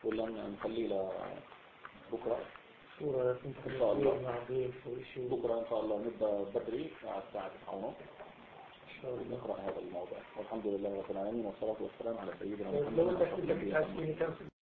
ولا نخليه لبكرة؟ صورة إن شاء الله مع ضيف وإشي. بكرة إن شاء الله نبدأ بدري على الساعة 9:30 إن شاء الله نقرأ هذا الموضوع. والحمد لله رب العالمين والصلاة والسلام على سيدنا لو محمد. أنت كنت